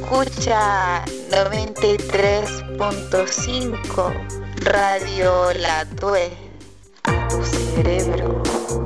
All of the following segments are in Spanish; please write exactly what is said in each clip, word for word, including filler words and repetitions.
Escucha noventa y tres punto cinco Radio La Tue a tu cerebro.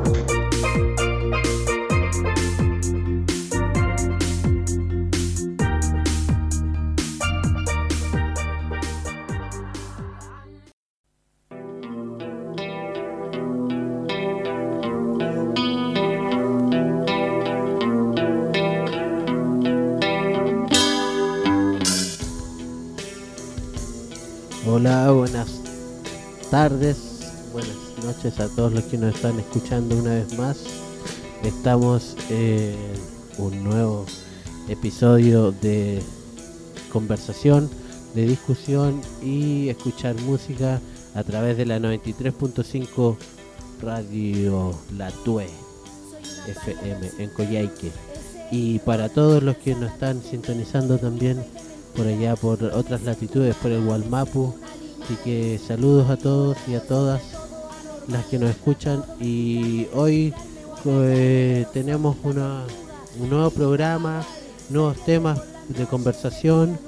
Hola, buenas tardes, buenas noches a todos los que nos están escuchando una vez más. Estamos en un nuevo episodio de conversación, de discusión y escuchar música a través de la noventa y tres punto cinco Radio La Tue F M en Coyhaique. Y para todos los que nos están sintonizando también por allá por otras latitudes, por el Wallmapu, así que saludos a todos y a todas las que nos escuchan. Y hoy eh, tenemos una, un nuevo programa, nuevos temas de conversación,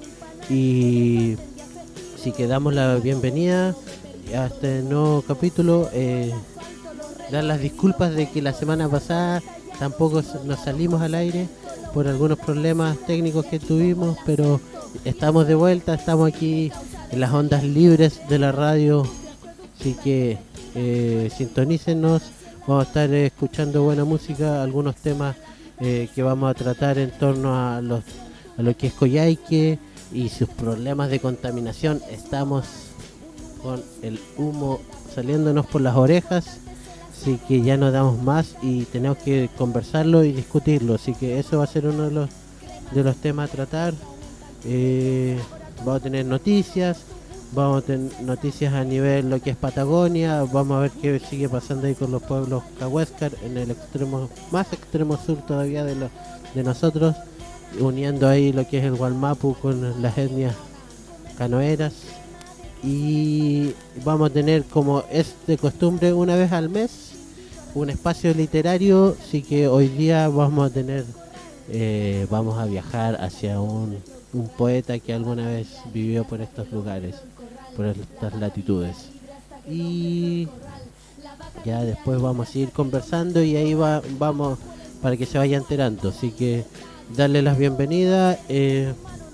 y así que damos la bienvenida a este nuevo capítulo. Eh, dar las disculpas de que la semana pasada tampoco nos salimos al aire por algunos problemas técnicos que tuvimos, pero estamos de vuelta, estamos aquí en las ondas libres de la radio, así que eh, sintonícenos. Vamos a estar eh, escuchando buena música, algunos temas eh, que vamos a tratar en torno a, los, a lo que es Coyhaique y sus problemas de contaminación. Estamos con el humo saliéndonos por las orejas, así que ya no damos más y tenemos que conversarlo y discutirlo, así que eso va a ser uno de los, de los temas a tratar. Eh, vamos a tener noticias, vamos a tener noticias a nivel lo que es Patagonia, vamos a ver qué sigue pasando ahí con los pueblos Cahuéscar en el extremo, más extremo sur todavía de, lo, de nosotros, uniendo ahí lo que es el Wallmapu con las etnias canoeras. Y vamos a tener, como es de costumbre, una vez al mes un espacio literario, así que hoy día vamos a tener eh, vamos a viajar hacia un un poeta que alguna vez vivió por estos lugares, por estas latitudes, y ya después vamos a seguir conversando y ahí va, vamos para que se vaya enterando, así que darle las bienvenidas eh,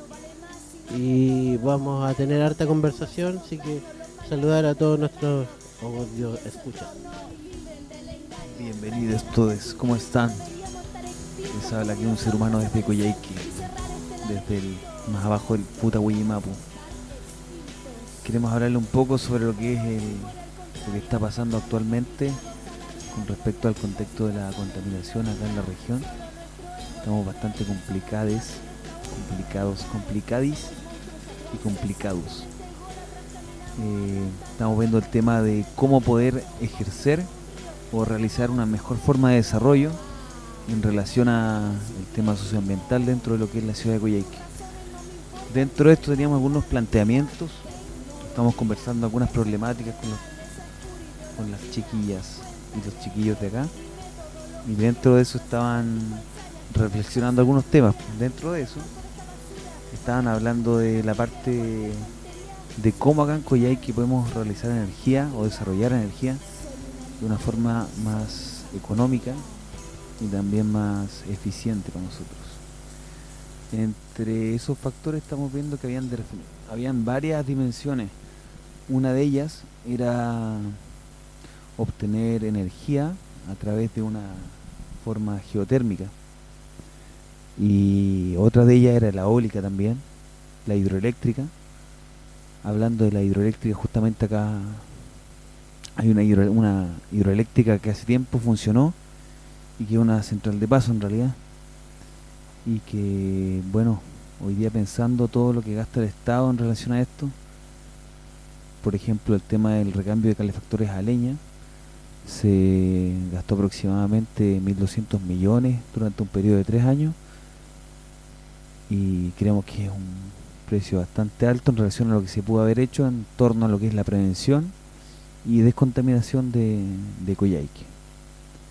y vamos a tener harta conversación, así que saludar a todos nuestros audio escuchas. Bienvenidos todos, ¿cómo están? Les habla aquí un ser humano desde Coyhaique, desde el más abajo del puta Wallmapu. Queremos hablarle un poco sobre lo que es el, lo que está pasando actualmente con respecto al contexto de la contaminación acá en la región. Estamos bastante complicados, complicados, complicadis y complicados. Eh, estamos viendo el tema de cómo poder ejercer o realizar una mejor forma de desarrollo en relación al tema socioambiental dentro de lo que es la ciudad de Coyhaique. Dentro de esto teníamos algunos planteamientos, estamos conversando algunas problemáticas con, los, con las chiquillas y los chiquillos de acá, y dentro de eso estaban reflexionando algunos temas. Dentro de eso estaban hablando de la parte de cómo acá en Coyhaique podemos realizar energía o desarrollar energía de una forma más económica y también más eficiente para nosotros. Entre esos factores estamos viendo que habían, de, habían varias dimensiones. Una de ellas era obtener energía a través de una forma geotérmica, y otra de ellas era la eólica también, la hidroeléctrica. Hablando de la hidroeléctrica, justamente acá hay una, hidro, una hidroeléctrica que hace tiempo funcionó y que es una central de paso en realidad, y que, bueno, hoy día pensando todo lo que gasta el Estado en relación a esto, por ejemplo el tema del recambio de calefactores a leña, se gastó aproximadamente mil doscientos millones durante un periodo de tres años, y creemos que es un precio bastante alto en relación a lo que se pudo haber hecho en torno a lo que es la prevención y descontaminación de, de Coyhaique.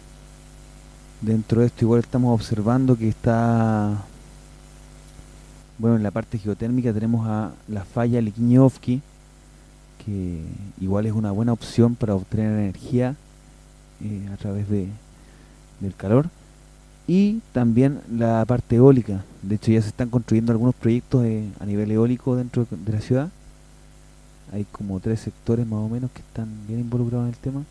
Dentro de esto igual estamos observando que está Bueno, en la parte geotérmica tenemos a la falla Liquiñe-Ofqui, que igual es una buena opción para obtener energía eh, a través de, del calor. Y también la parte eólica. De hecho ya se están construyendo algunos proyectos eh, a nivel eólico dentro de la ciudad. Hay como tres sectores más o menos que están bien involucrados en el tema.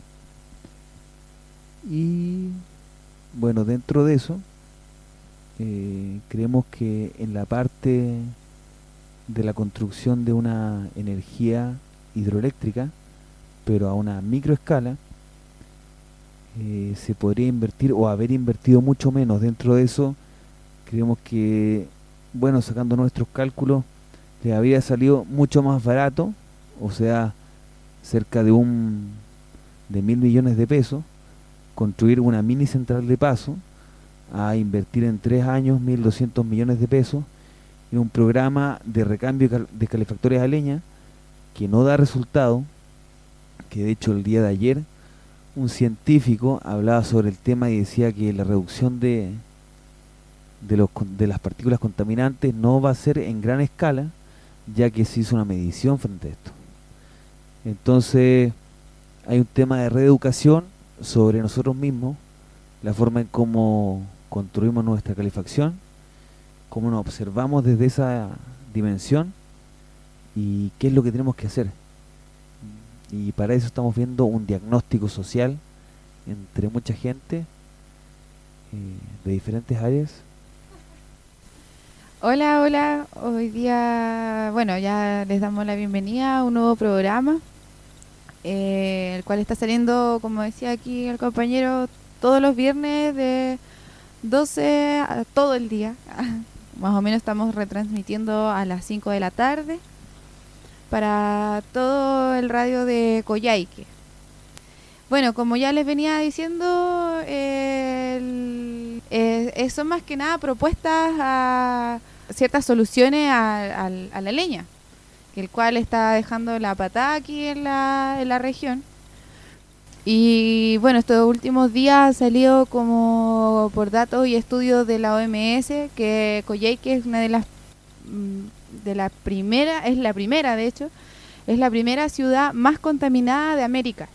Y bueno, dentro de eso eh, creemos que en la parte de la construcción de una energía hidroeléctrica, pero a una microescala, eh, se podría invertir o haber invertido mucho menos. Dentro de eso creemos que, bueno, sacando nuestros cálculos, le habría salido mucho más barato, o sea, cerca de un de mil millones de pesos, construir una mini central de paso, a invertir en tres años mil doscientos millones de pesos en un programa de recambio de calefactores a leña que no da resultado, que de hecho el día de ayer un científico hablaba sobre el tema y decía que la reducción de, de, los, de las partículas contaminantes no va a ser en gran escala, ya que se hizo una medición frente a esto. Entonces hay un tema de reeducación sobre nosotros mismos, la forma en cómo construimos nuestra calefacción, cómo nos observamos desde esa dimensión y qué es lo que tenemos que hacer. Y para eso estamos viendo un diagnóstico social entre mucha gente eh, de diferentes áreas. Hola, hola, hoy día, bueno, ya les damos la bienvenida a un nuevo programa, eh, el cual está saliendo, como decía aquí el compañero, todos los viernes de doce a todo el día. Más o menos estamos retransmitiendo a las cinco de la tarde para todo el radio de Coyhaique. Bueno, como ya les venía diciendo, eh, el, eh, son más que nada propuestas a ciertas soluciones a, a, a la leña, el cual está dejando la patada aquí en la, en la región. Y bueno, estos últimos días ha salido como por datos y estudios de la O M S que Coyhaique es una de las de la primera, es la primera de hecho, es la primera ciudad más contaminada de América.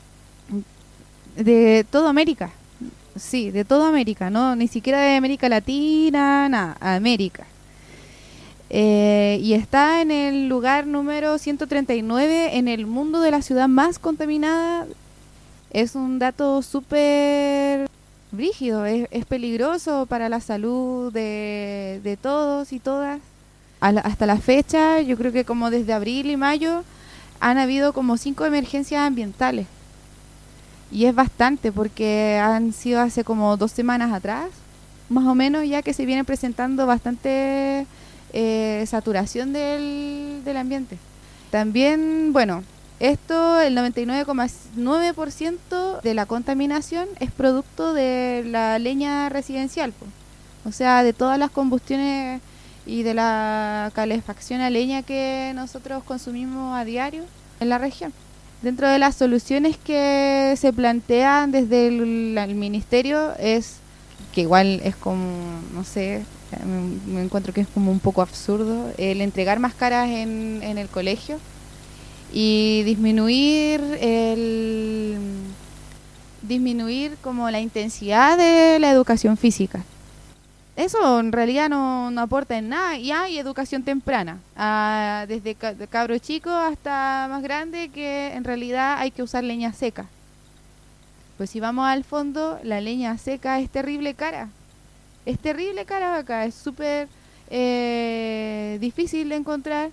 De toda América. Sí, de toda América, no ni siquiera de América Latina, nada, América. Eh, y está en el lugar número ciento treinta y nueve en el mundo de la ciudad más contaminada. Es un dato súper brígido, es, es peligroso para la salud de, de todos y todas. A la, hasta la fecha, yo creo que como desde abril y mayo, han habido como cinco emergencias ambientales. Y es bastante porque han sido hace como dos semanas atrás, más o menos, ya que se viene presentando bastante eh, saturación del, del ambiente. También, bueno, esto, el noventa y nueve coma nueve por ciento de la contaminación es producto de la leña residencial, po. O sea, de todas las combustiones y de la calefacción a leña que nosotros consumimos a diario en la región. Dentro de las soluciones que se plantean desde el, el ministerio es que igual es como, no sé, me, me encuentro que es como un poco absurdo el entregar máscaras en, en el colegio y disminuir el disminuir como la intensidad de la educación física. Eso en realidad no, no aporta en nada. Y hay educación temprana, ah, desde ca- de cabro chico hasta más grande, que en realidad hay que usar leña seca. Pues si vamos al fondo, la leña seca es terrible cara. Es terrible cara acá, es súper eh, difícil de encontrar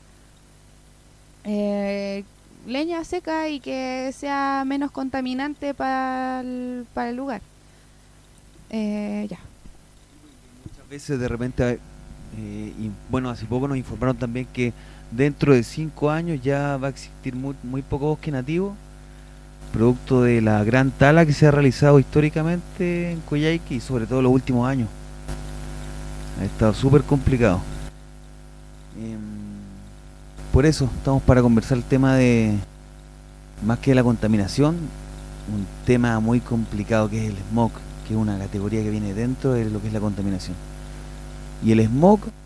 eh, leña seca y que sea menos contaminante para el, para el lugar. Eh, ya. Veces de repente eh, y bueno, hace poco nos informaron también que dentro de cinco años ya va a existir muy, muy poco bosque nativo, producto de la gran tala que se ha realizado históricamente en Coyhaique y sobre todo en los últimos años. Ha estado súper complicado. Eh, por eso estamos para conversar el tema de, más que de la contaminación, un tema muy complicado que es el smog, que es una categoría que viene dentro de lo que es la contaminación. Y el smog,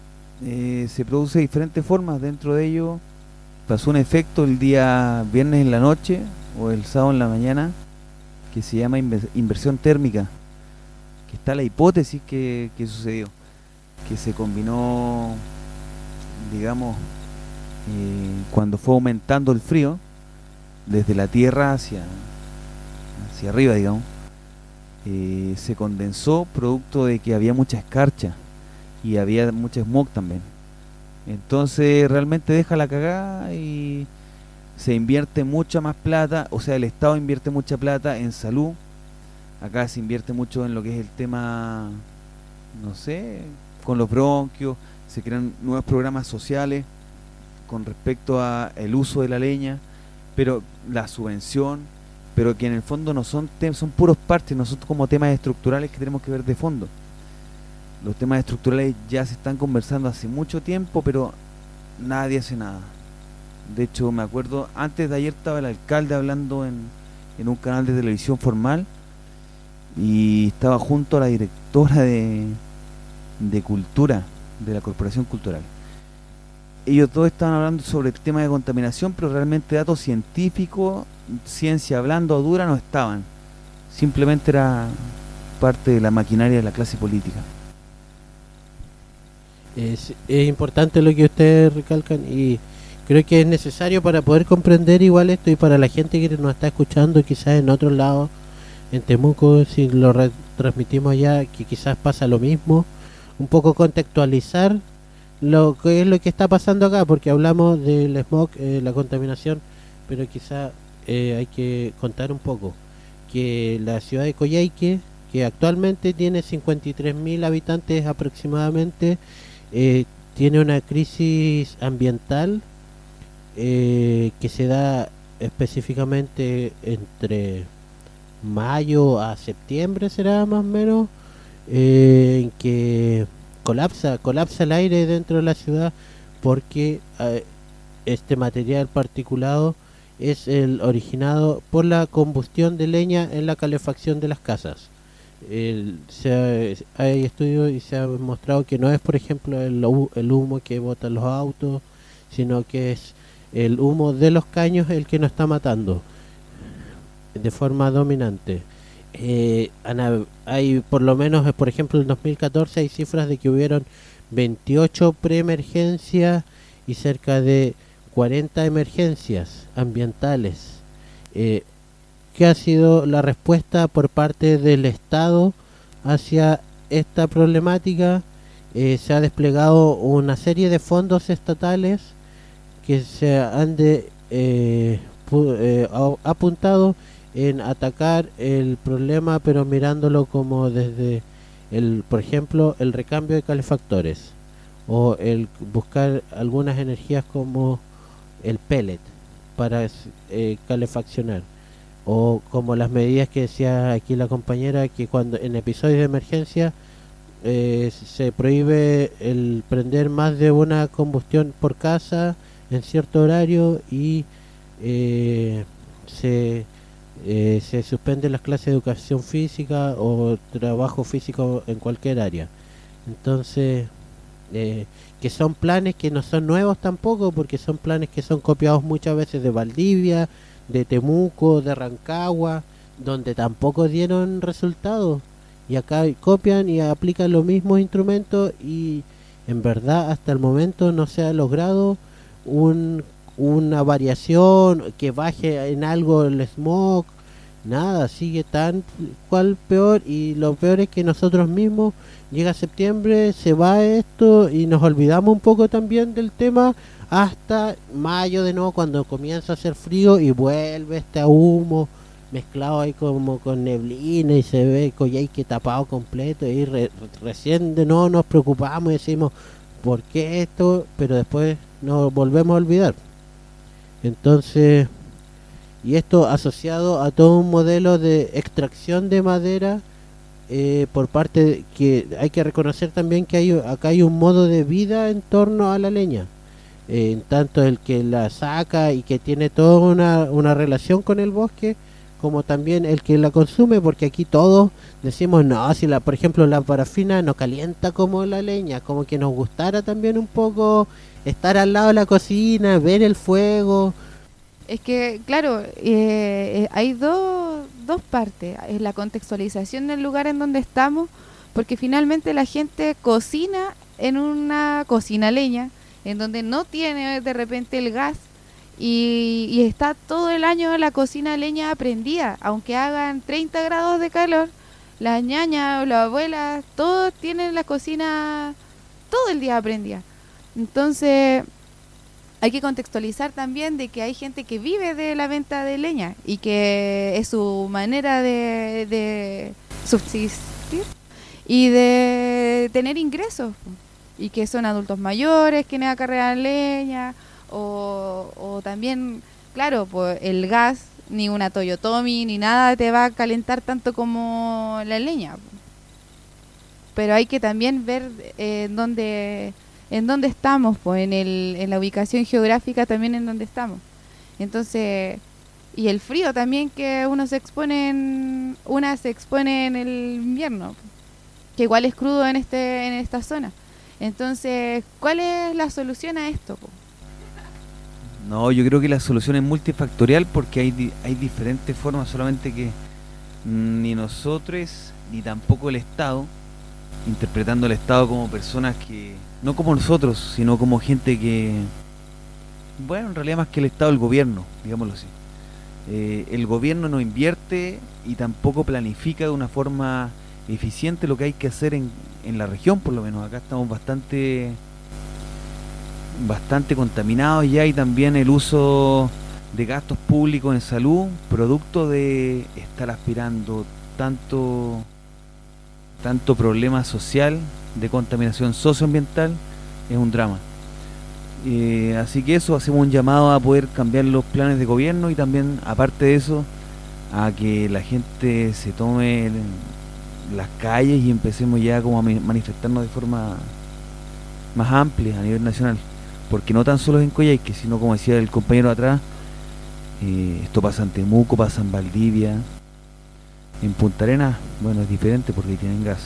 eh, se produce de diferentes formas. Dentro de ello pasó un efecto el día viernes en la noche o el sábado en la mañana que se llama inver- inversión térmica, que está la hipótesis que, que sucedió, que se combinó, digamos, eh, cuando fue aumentando el frío desde la tierra hacia, hacia arriba, digamos, eh, se condensó producto de que había mucha escarcha y había mucha smog también. Entonces realmente deja la cagada y se invierte mucha más plata, o sea, el Estado invierte mucha plata en salud. Acá se invierte mucho en lo que es el tema, no sé, con los bronquios, se crean nuevos programas sociales con respecto a el uso de la leña, pero la subvención, pero que en el fondo no son tem- son puros parches, no son como temas estructurales que tenemos que ver de fondo. Los temas estructurales ya se están conversando hace mucho tiempo, pero nadie hace nada. De hecho, me acuerdo, antes de ayer estaba el alcalde hablando en, en un canal de televisión formal y estaba junto a la directora de, de cultura, de la Corporación Cultural. Ellos todos estaban hablando sobre el tema de contaminación, pero realmente datos científicos, ciencia hablando dura, no estaban. Simplemente era parte de la maquinaria de la clase política. Es, es importante lo que ustedes recalcan y creo que es necesario para poder comprender igual esto y para la gente que nos está escuchando quizás en otros lados, en Temuco, si lo retransmitimos allá, que quizás pasa lo mismo, un poco contextualizar lo que es lo que está pasando acá, porque hablamos del smog, eh, la contaminación, pero quizás eh, hay que contar un poco que la ciudad de Coyhaique, que actualmente tiene cincuenta y tres mil habitantes aproximadamente, eh, tiene una crisis ambiental eh, que se da específicamente entre mayo a septiembre, será más o menos, eh, en que colapsa, colapsa el aire dentro de la ciudad porque eh, este material particulado es el originado por la combustión de leña en la calefacción de las casas. El, se ha, hay estudios y se ha mostrado que no es, por ejemplo, el, el humo que botan los autos, sino que es el humo de los caños el que nos está matando de forma dominante. Eh, hay por lo menos, por ejemplo, en dos mil catorce hay cifras de que hubieron veintiocho preemergencias y cerca de cuarenta emergencias ambientales. Eh, ¿Qué ha sido la respuesta por parte del Estado hacia esta problemática? Eh, se ha desplegado una serie de fondos estatales que se han de, eh, pu- eh, apuntado en atacar el problema, pero mirándolo como desde el, por ejemplo, el recambio de calefactores o el buscar algunas energías como el pellet para eh, calefaccionar, o como las medidas que decía aquí la compañera, que cuando en episodios de emergencia eh, se prohíbe el prender más de una combustión por casa en cierto horario y eh, se Eh, se suspenden las clases de educación física o trabajo físico en cualquier área. Entonces, eh, que son planes que no son nuevos tampoco, porque son planes que son copiados muchas veces de Valdivia, de Temuco, de Rancagua, donde tampoco dieron resultados. Y acá copian y aplican los mismos instrumentos y en verdad hasta el momento no se ha logrado un una variación que baje en algo el smog, nada, sigue tan cual peor, y lo peor es que nosotros mismos, llega septiembre, se va esto y nos olvidamos un poco también del tema hasta mayo de nuevo, cuando comienza a hacer frío y vuelve este humo mezclado ahí como con neblina y se ve Coyhaique tapado completo y re, recién de nuevo nos preocupamos y decimos ¿por qué esto? Pero después nos volvemos a olvidar. Entonces, y esto asociado a todo un modelo de extracción de madera eh, por parte de, que hay que reconocer también que hay acá hay un modo de vida en torno a la leña, eh, en tanto el que la saca y que tiene toda una, una relación con el bosque, como también el que la consume, porque aquí todos decimos, no, si la, por ejemplo, la parafina no calienta como la leña, como que nos gustara también un poco estar al lado de la cocina, ver el fuego. Es que, claro, eh, eh, hay dos, dos partes. Es la contextualización del lugar en donde estamos, porque finalmente la gente cocina en una cocina leña, en donde no tiene de repente el gas, y, y está todo el año la cocina leña prendida, aunque hagan treinta grados de calor, las ñañas o las abuelas, todos tienen la cocina todo el día prendida. Entonces hay que contextualizar también de que hay gente que vive de la venta de leña y que es su manera de, de subsistir y de tener ingresos, y que son adultos mayores quienes acarrean leña, o, o también, claro, pues el gas, ni una Toyotomi ni nada te va a calentar tanto como la leña, pero hay que también ver eh, en dónde en dónde estamos, pues en el en la ubicación geográfica también en donde estamos. Entonces, y el frío también que uno se expone en, una se expone en el invierno, que igual es crudo en este en esta zona. Entonces, ¿cuál es la solución a esto, po? No, yo creo que la solución es multifactorial, porque hay di- hay diferentes formas, solamente que ni nosotros ni tampoco el Estado, interpretando el Estado como personas que, no como nosotros, sino como gente que, bueno, en realidad más que el Estado, el gobierno, digámoslo así. Eh, el gobierno no invierte y tampoco planifica de una forma eficiente lo que hay que hacer en, en la región, por lo menos. Acá estamos bastante bastante contaminados ya, y también el uso de gastos públicos en salud, producto de estar aspirando tanto tanto problema social de contaminación socioambiental, es un drama. Eh, así que eso, hacemos un llamado a poder cambiar los planes de gobierno, y también, aparte de eso, a que la gente se tome el, las calles y empecemos ya como a manifestarnos de forma más amplia a nivel nacional, porque no tan solo en Coyhaique, sino, como decía el compañero atrás, eh, esto pasa en Temuco, pasa en Valdivia, en Punta Arenas, bueno, es diferente porque ahí tienen gas,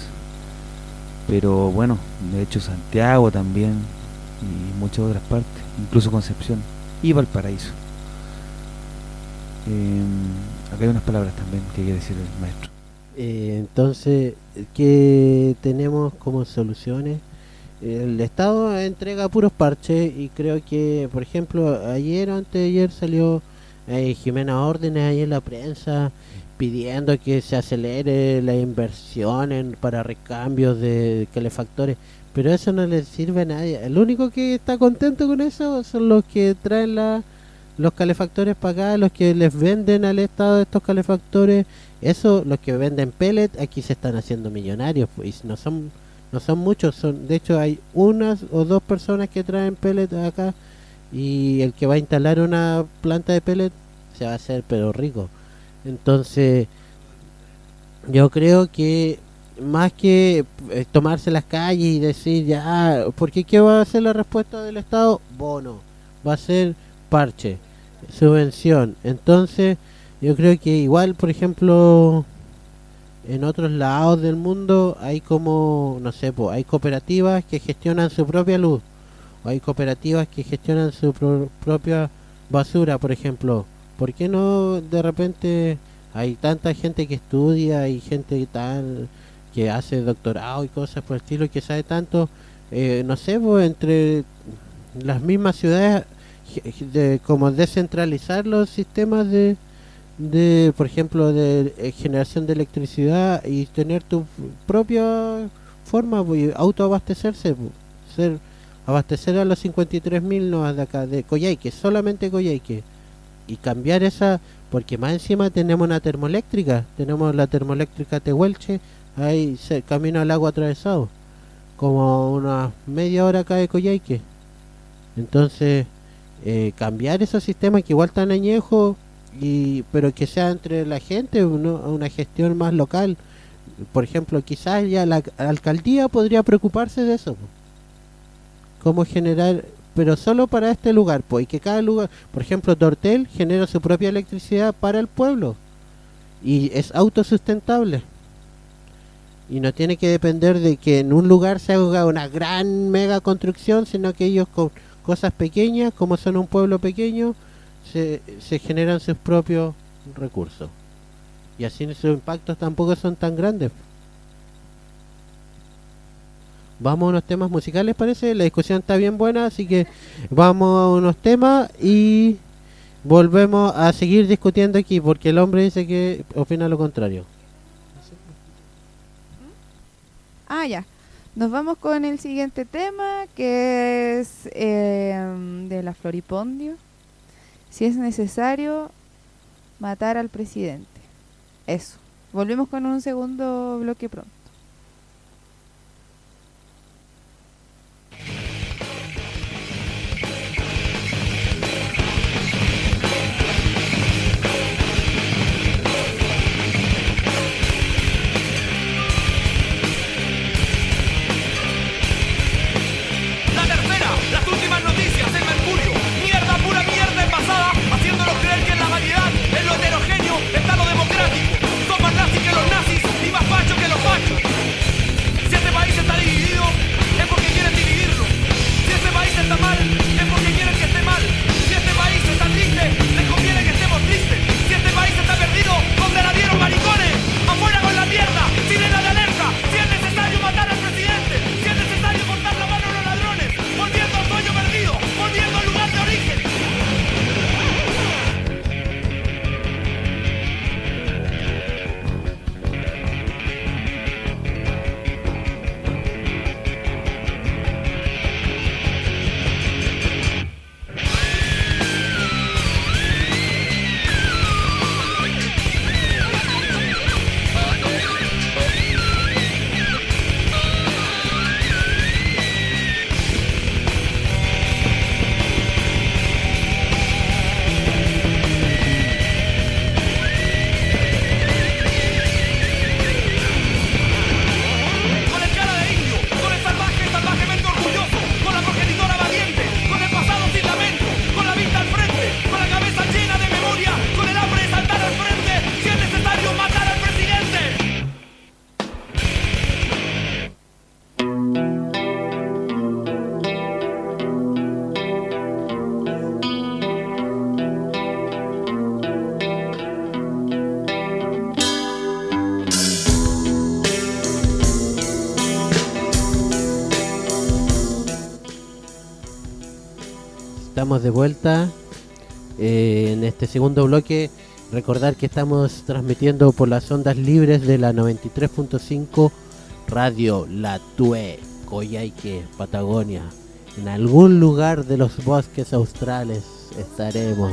pero bueno, de hecho Santiago también, y muchas otras partes, incluso Concepción y Valparaíso. Eh, acá hay unas palabras también que quiere decir el maestro. Eh, entonces, ¿qué tenemos como soluciones? El Estado entrega puros parches, y creo que, por ejemplo, ayer o antes de ayer salió eh, Jimena Órdenes ahí en la prensa pidiendo que se acelere la inversión en, para recambios de calefactores, pero eso no le sirve a nadie. El único que está contento con eso son los que traen la, los calefactores para acá, los que les venden al Estado estos calefactores. Eso, los que venden pellet, aquí se están haciendo millonarios, pues, y no son no son muchos, son de hecho hay unas o dos personas que traen pellet acá, y el que va a instalar una planta de pellet se va a hacer pero rico. Entonces yo creo que más que eh, tomarse las calles y decir ya, porque ¿qué va a ser la respuesta del Estado? Bono, va a ser parche, subvención. Entonces yo creo que igual, por ejemplo, en otros lados del mundo hay como, no sé, pues, hay cooperativas que gestionan su propia luz, o hay cooperativas que gestionan su pro propia basura, por ejemplo. ¿Por qué no de repente hay tanta gente que estudia y gente tal que hace doctorado y cosas por el estilo, que sabe tanto, eh, no sé, pues, entre las mismas ciudades, de, como descentralizar los sistemas de de por ejemplo de eh, generación de electricidad, y tener tu propia forma, pues, autoabastecerse, pues, ser abastecer a los cincuenta y tres mil no de acá de Coyhaique, solamente Coyhaique, y cambiar esa, porque más encima tenemos una termoeléctrica, tenemos la termoeléctrica Tehuelche ahí se, camino al lago atravesado, como una media hora acá de Coyhaique. Entonces eh, cambiar esos sistemas que igual están añejos, y pero que sea entre la gente, ¿no? Una gestión más local. Por ejemplo, quizás ya la, la alcaldía podría preocuparse de eso, cómo generar, pero solo para este lugar, pues, y que cada lugar, por ejemplo, Tortel genera su propia electricidad para el pueblo, y es autosustentable. Y no tiene que depender de que en un lugar se haga una gran mega construcción, sino que ellos con cosas pequeñas, como son un pueblo pequeño, se, se generan sus propios recursos. Y así sus impactos tampoco son tan grandes. Vamos a unos temas musicales, parece. La discusión está bien buena, así que vamos a unos temas y volvemos a seguir discutiendo aquí, porque el hombre dice que opina lo contrario. Ah, ya. Nos vamos con el siguiente tema, que es eh, de la Floripondio. Si es necesario matar al presidente. Eso. Volvemos con un segundo bloque pronto. Estamos de vuelta eh, en este segundo bloque. Recordar que estamos transmitiendo por las ondas libres de la noventa y tres punto cinco Radio La Tue, Coyhaique, Patagonia. En algún lugar de los bosques australes estaremos.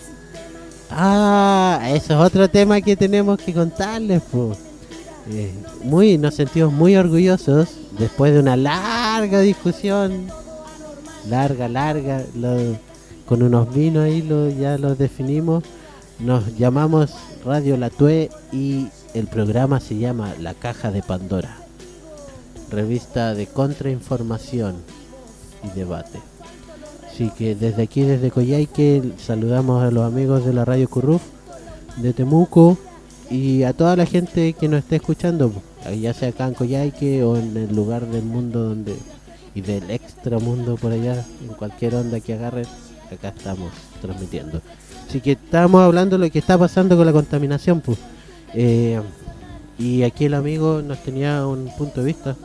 Ah, eso es otro tema que tenemos que contarles, pues. Eh, muy, nos sentimos muy orgullosos después de una larga discusión. Larga, larga, lo, con unos vinos ahí lo, ya los definimos. Nos llamamos Radio La Tue y el programa se llama La Caja de Pandora, revista de contrainformación y debate. Así que desde aquí, desde Coyhaique, saludamos a los amigos de la Radio Curruf de Temuco y a toda la gente que nos esté escuchando, ya sea acá en Coyhaique o en el lugar del mundo donde y del extramundo por allá, en cualquier onda que agarren, acá estamos transmitiendo. Así que estamos hablando de lo que está pasando con la contaminación, pues. Eh, y aquí el amigo nos tenía un punto de vista.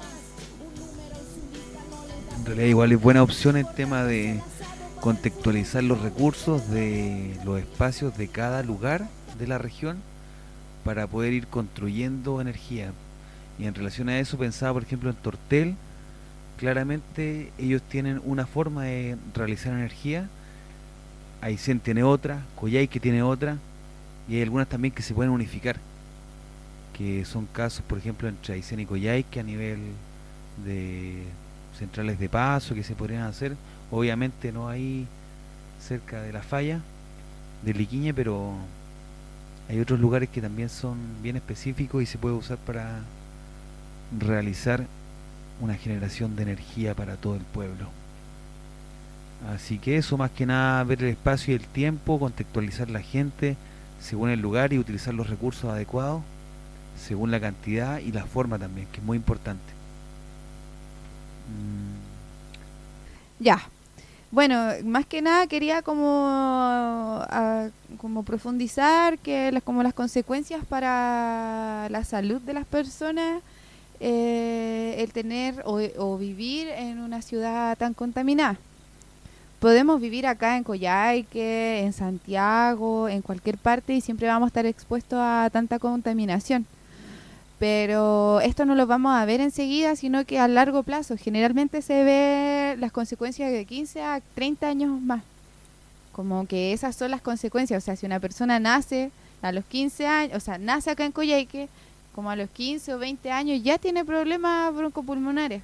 En realidad igual es buena opción el tema de contextualizar los recursos de los espacios de cada lugar de la región para poder ir construyendo energía. Y en relación a eso pensaba, por ejemplo, en Tortel. Claramente ellos tienen una forma de realizar energía, Aysén tiene otra, Coyhaique tiene otra, y hay algunas también que se pueden unificar, que son casos, por ejemplo, entre Aysén y Coyhaique a nivel de centrales de paso que se podrían hacer, obviamente no ahí cerca de la falla de Liquiñe, pero hay otros lugares que también son bien específicos y se puede usar para realizar una generación de energía para todo el pueblo. Así que eso, más que nada, ver el espacio y el tiempo, contextualizar la gente, según el lugar y utilizar los recursos adecuados, según la cantidad y la forma también, que es muy importante. Mm. Ya. Bueno, más que nada quería como, a, como profundizar que las, como las consecuencias para la salud de las personas, eh, el tener o, o vivir en una ciudad tan contaminada. Podemos vivir acá en Coyhaique, en Santiago, en cualquier parte y siempre vamos a estar expuestos a tanta contaminación. Pero esto no lo vamos a ver enseguida, sino que a largo plazo. Generalmente se ve las consecuencias de quince a treinta años más. Como que esas son las consecuencias. O sea, si una persona nace a los quince años, o sea, nace acá en Coyhaique, como a los quince o veinte años ya tiene problemas broncopulmonares.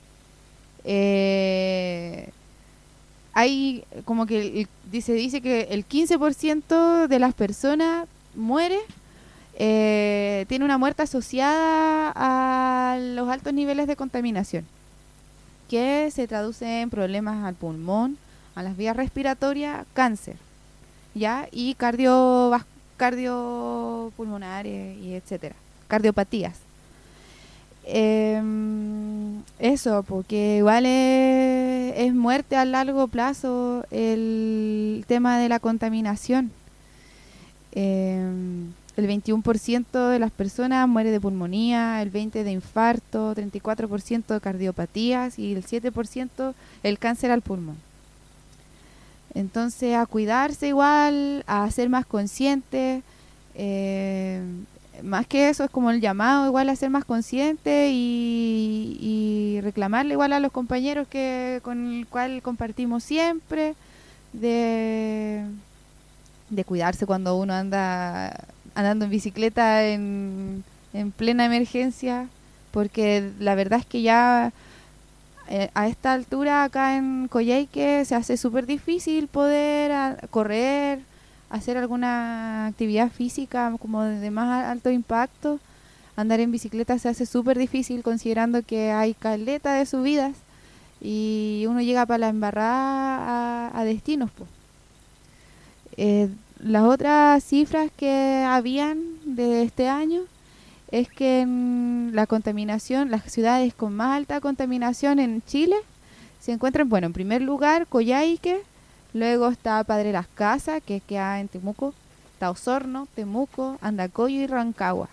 Eh, hay como que el, dice, dice que el quince por ciento de las personas muere. Eh, tiene una muerte asociada a los altos niveles de contaminación, que se traduce en problemas al pulmón, a las vías respiratorias, cáncer, ya y cardio, cardiopulmonares y etcétera, cardiopatías. Eh, eso, porque igual es, es muerte a largo plazo el tema de la contaminación. Eh, El veintiuno por ciento de las personas muere de pulmonía, el veinte por ciento de infarto, treinta y cuatro por ciento de cardiopatías y el siete por ciento el cáncer al pulmón. Entonces, a cuidarse igual, a ser más conscientes, eh, más que eso es como el llamado igual a ser más consciente y, y reclamarle igual a los compañeros que con el cual compartimos siempre de, de cuidarse cuando uno anda andando en bicicleta en, en plena emergencia, porque la verdad es que ya eh, a esta altura acá en Coyhaique se hace súper difícil poder a, correr, hacer alguna actividad física como de más alto impacto. Andar en bicicleta se hace súper difícil considerando que hay caleta de subidas y uno llega para la embarrada a, a destinos, pues. Eh, las otras cifras que habían de este año es que en la contaminación, las ciudades con más alta contaminación en Chile se encuentran, bueno, en primer lugar Coyhaique, luego está Padre Las Casas, que queda en Temuco, está Osorno, Temuco, Andacollo y Rancagua.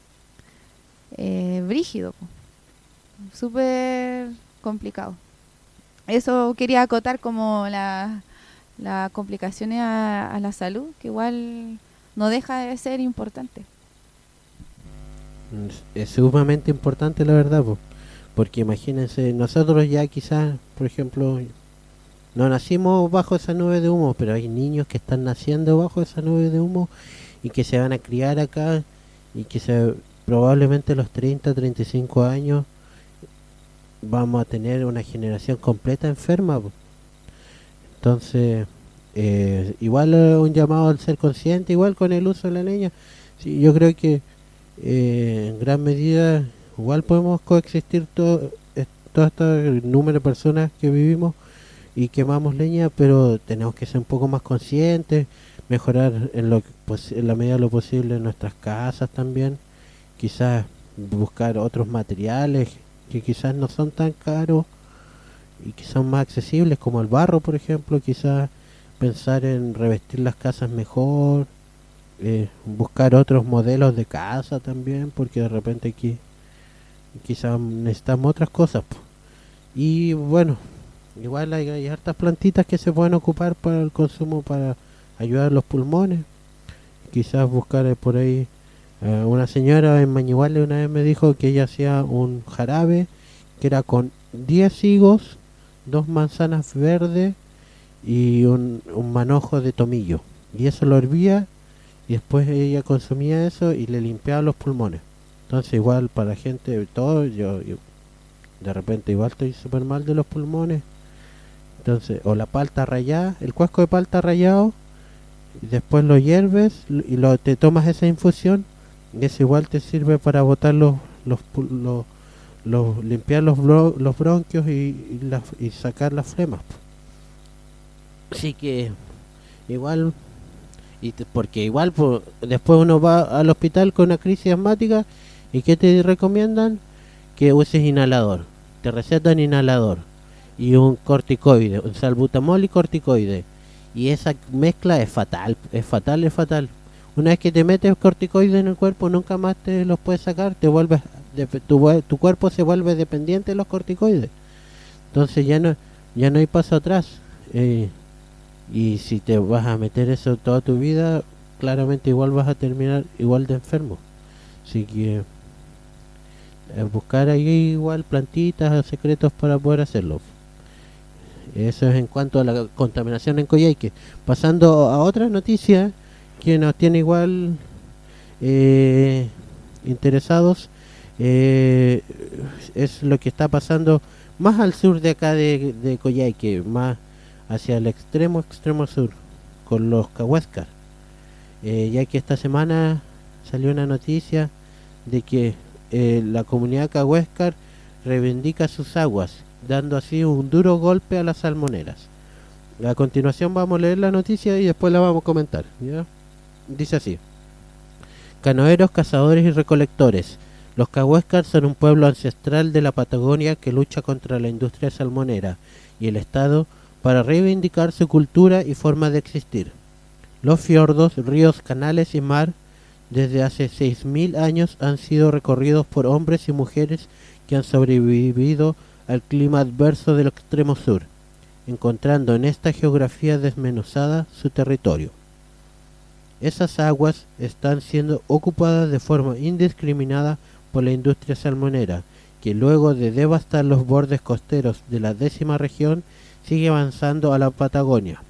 Eh, brígido, súper complicado. Eso quería acotar como la... las complicaciones a, a la salud, que igual no deja de ser importante. Es sumamente importante, la verdad, po, porque imagínense, nosotros ya quizás, por ejemplo, no nacimos bajo esa nube de humo, pero hay niños que están naciendo bajo esa nube de humo y que se van a criar acá y que se, probablemente a los treinta, treinta y cinco años vamos a tener una generación completa enferma, po. Entonces, eh, igual eh, un llamado al ser consciente, igual con el uso de la leña. Sí, yo creo que eh, en gran medida igual podemos coexistir todo, eh, todo este número de personas que vivimos y quemamos leña, pero tenemos que ser un poco más conscientes, mejorar en, lo, pues, en la medida de lo posible en nuestras casas también, quizás buscar otros materiales que quizás no son tan caros y que son más accesibles, como el barro, por ejemplo. Quizás pensar en revestir las casas mejor, eh, buscar otros modelos de casa también, porque de repente aquí quizás necesitamos otras cosas, po. Y bueno, igual hay, hay hartas plantitas que se pueden ocupar para el consumo, para ayudar a los pulmones. Quizás buscar eh, por ahí, eh, una señora en Mañiguale una vez me dijo que ella hacía un jarabe que era con diez higos, dos manzanas verdes y un, un manojo de tomillo, y eso lo hervía y después ella consumía eso y le limpiaba los pulmones. Entonces igual para la gente, todo, yo, yo de repente igual estoy súper mal de los pulmones, entonces o la palta rallada, el cuesco de palta rallado, y después lo hierves y lo, te tomas esa infusión y eso igual te sirve para botar los, los, los Los, limpiar los, bro, los bronquios y, y, la, y sacar las flemas. Así que igual Y te- porque igual po, después uno va al hospital con una crisis asmática y ¿qué te recomiendan? Que uses inhalador. Te recetan inhalador y un corticoide, un salbutamol y corticoide. Y esa mezcla es fatal, es fatal, es fatal. Una vez que te metes corticoide en el cuerpo, nunca más te los puedes sacar, te vuelves, dep- tu, vue- tu cuerpo se vuelve dependiente de los corticoides. Entonces ya no, ya no hay paso atrás. Eh, y si te vas a meter eso toda tu vida, claramente igual vas a terminar igual de enfermo. Así que eh, buscar ahí igual plantitas o secretos para poder hacerlo. Eso es en cuanto a la contaminación en Coyhaique. Pasando a otra noticia que nos tiene igual eh, interesados, eh, es lo que está pasando más al sur de acá de, de Coyhaique, más hacia el extremo extremo sur, con los Cahuéscar. Eh, ya que esta semana salió una noticia de que eh, la comunidad Cahuéscar reivindica sus aguas, dando así un duro golpe a las salmoneras. A continuación vamos a leer la noticia y después la vamos a comentar, ¿ya? Dice así: canoeros, cazadores y recolectores. Los Cahuéscar son un pueblo ancestral de la Patagonia que lucha contra la industria salmonera y el Estado para reivindicar su cultura y forma de existir. Los fiordos, ríos, canales y mar desde hace seis mil años han sido recorridos por hombres y mujeres que han sobrevivido al clima adverso del extremo sur, encontrando en esta geografía desmenuzada su territorio. Esas aguas están siendo ocupadas de forma indiscriminada por la industria salmonera, que luego de devastar los bordes costeros de la décima región, sigue avanzando a la Patagonia.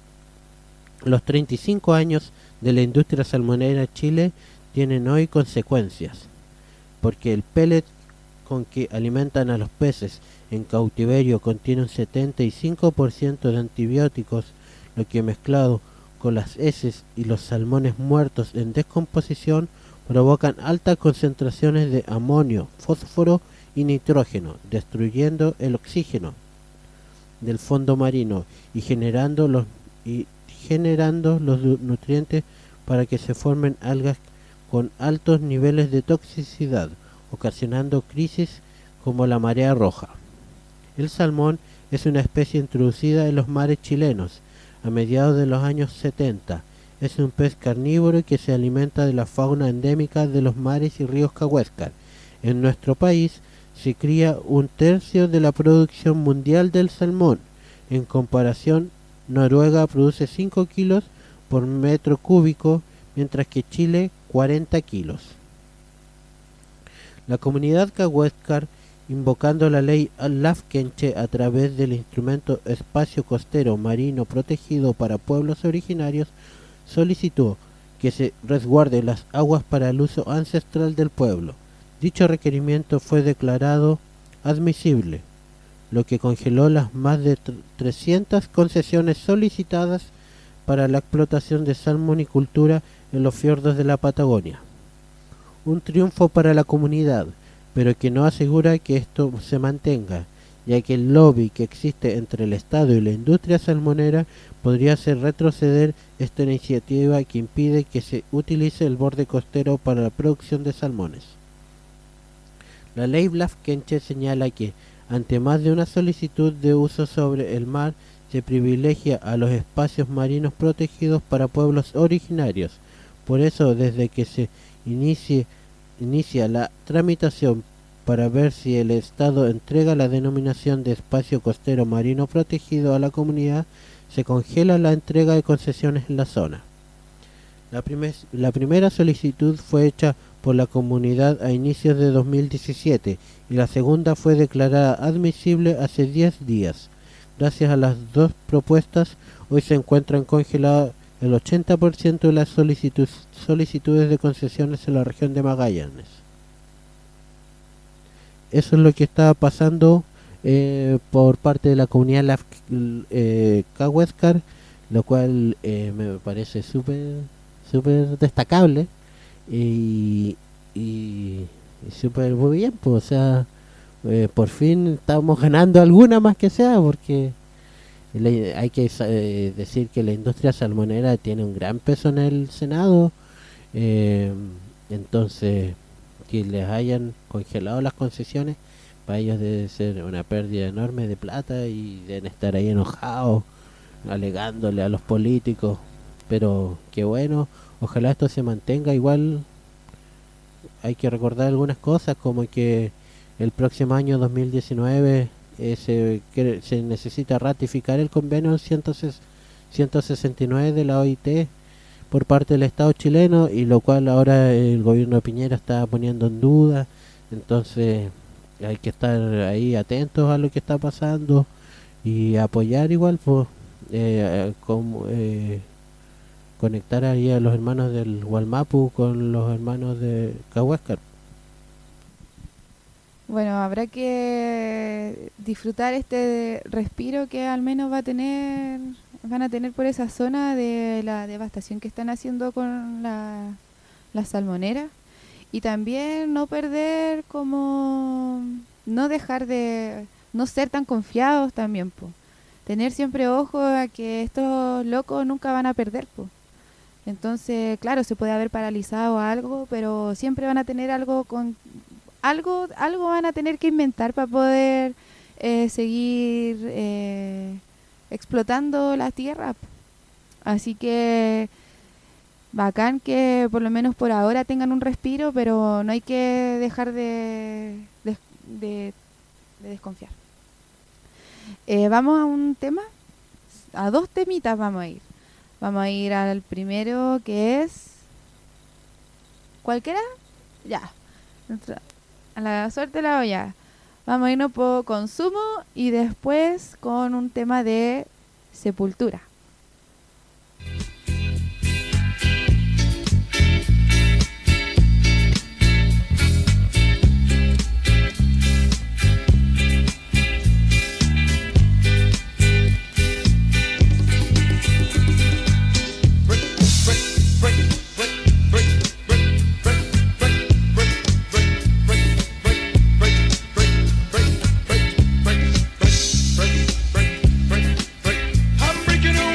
Los treinta y cinco años de la industria salmonera en Chile tienen hoy consecuencias, porque el pellet con que alimentan a los peces en cautiverio contiene un setenta y cinco por ciento de antibióticos, lo que mezclado con las heces y los salmones muertos en descomposición provocan altas concentraciones de amonio, fósforo y nitrógeno, destruyendo el oxígeno del fondo marino y generando los y generando los nutrientes para que se formen algas con altos niveles de toxicidad, ocasionando crisis como la marea roja. El salmón es una especie introducida en los mares chilenos a mediados de los años setenta. Es un pez carnívoro que se alimenta de la fauna endémica de los mares y ríos Cahuéscar. En nuestro país se cría un tercio de la producción mundial del salmón. En comparación, Noruega produce cinco kilos por metro cúbico, mientras que Chile cuarenta kilos. La comunidad Cahuéscar, invocando la ley Lafkenche a través del instrumento Espacio Costero Marino Protegido para Pueblos Originarios, solicitó que se resguarden las aguas para el uso ancestral del pueblo. Dicho requerimiento fue declarado admisible, lo que congeló las más de trescientas concesiones solicitadas para la explotación de salmonicultura en los fiordos de la Patagonia. Un triunfo para la comunidad, pero que no asegura que esto se mantenga, ya que el lobby que existe entre el Estado y la industria salmonera podría hacer retroceder esta iniciativa que impide que se utilice el borde costero para la producción de salmones. La ley Lafkenche señala que, ante más de una solicitud de uso sobre el mar, se privilegia a los espacios marinos protegidos para pueblos originarios. Por eso, desde que se inicie, inicia la tramitación para ver si el Estado entrega la denominación de espacio costero marino protegido a la comunidad, se congela la entrega de concesiones en la zona. La, primer, la primera solicitud fue hecha por la comunidad a inicios de dos mil diecisiete y la segunda fue declarada admisible hace diez días. Gracias a las dos propuestas, hoy se encuentran congeladas el ochenta por ciento de las solicitud, solicitudes de concesiones en la región de Magallanes. Eso es lo que está pasando eh, por parte de la comunidad Laf, eh, Cahuéscar, lo cual eh, me parece súper súper destacable y, y, y súper muy bien, pues, o sea, eh, por fin estamos ganando alguna más que sea, porque Le- hay que eh, decir que la industria salmonera tiene un gran peso en el Senado, eh, entonces que les hayan congelado las concesiones para ellos debe ser una pérdida enorme de plata y deben estar ahí enojados alegándole a los políticos, pero qué bueno, ojalá esto se mantenga. Igual hay que recordar algunas cosas, como que el próximo año dos mil diecinueve eh, se, que- se necesita ratificar el convenio ciento sesenta y nueve de la O I T por parte del Estado chileno, y lo cual ahora el gobierno de Piñera está poniendo en duda. Entonces hay que estar ahí atentos a lo que está pasando y apoyar igual, pues, eh, como, eh, conectar ahí a los hermanos del Gualmapu con los hermanos de Cahuéscar. Bueno, habrá que disfrutar este respiro que al menos va a tener, van a tener por esa zona de la devastación que están haciendo con la, la salmonera, y también no perder como, no dejar de, no ser tan confiados también, po. Tener siempre ojo a que estos locos nunca van a perder, po. Entonces, claro, se puede haber paralizado algo, pero siempre van a tener algo con algo algo van a tener que inventar para poder eh, seguir eh, explotando la tierra. Así que bacán que por lo menos por ahora tengan un respiro, pero no hay que dejar de, de, de- de desconfiar. Eh, vamos a un tema, a dos temitas vamos a ir. Vamos a ir al primero, que es... ¿Cualquiera? Ya. Nuestra- A la suerte de la olla. Vamos a irnos por consumo y después con un tema de Sepultura. I'm breaking away.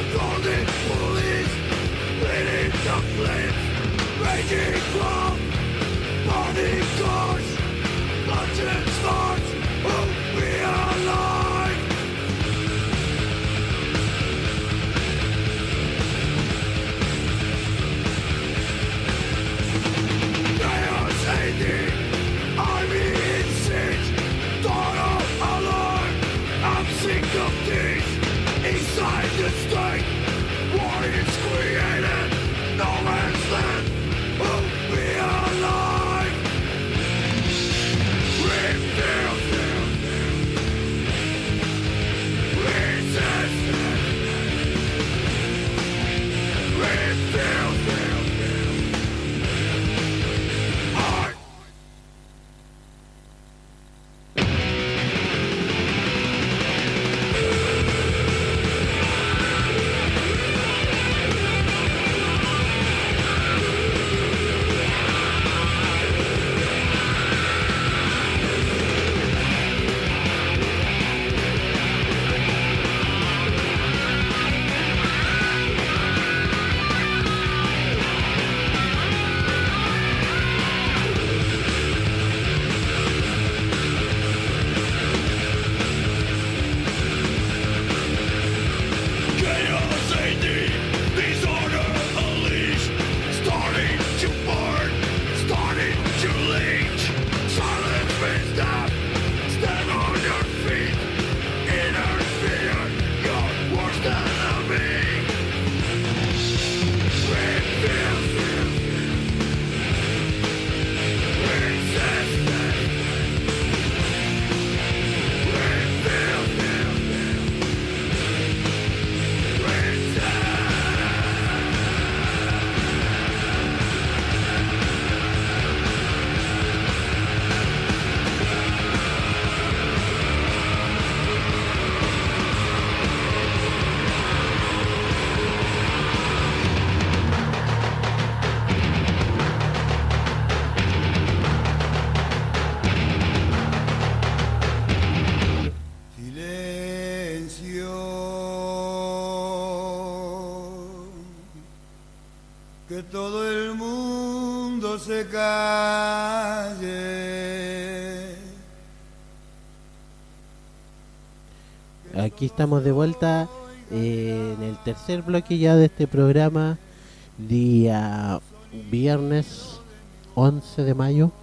que todo el mundo se calle. Aquí estamos de vuelta eh, en el tercer bloque ya de este programa, día viernes once de mayo.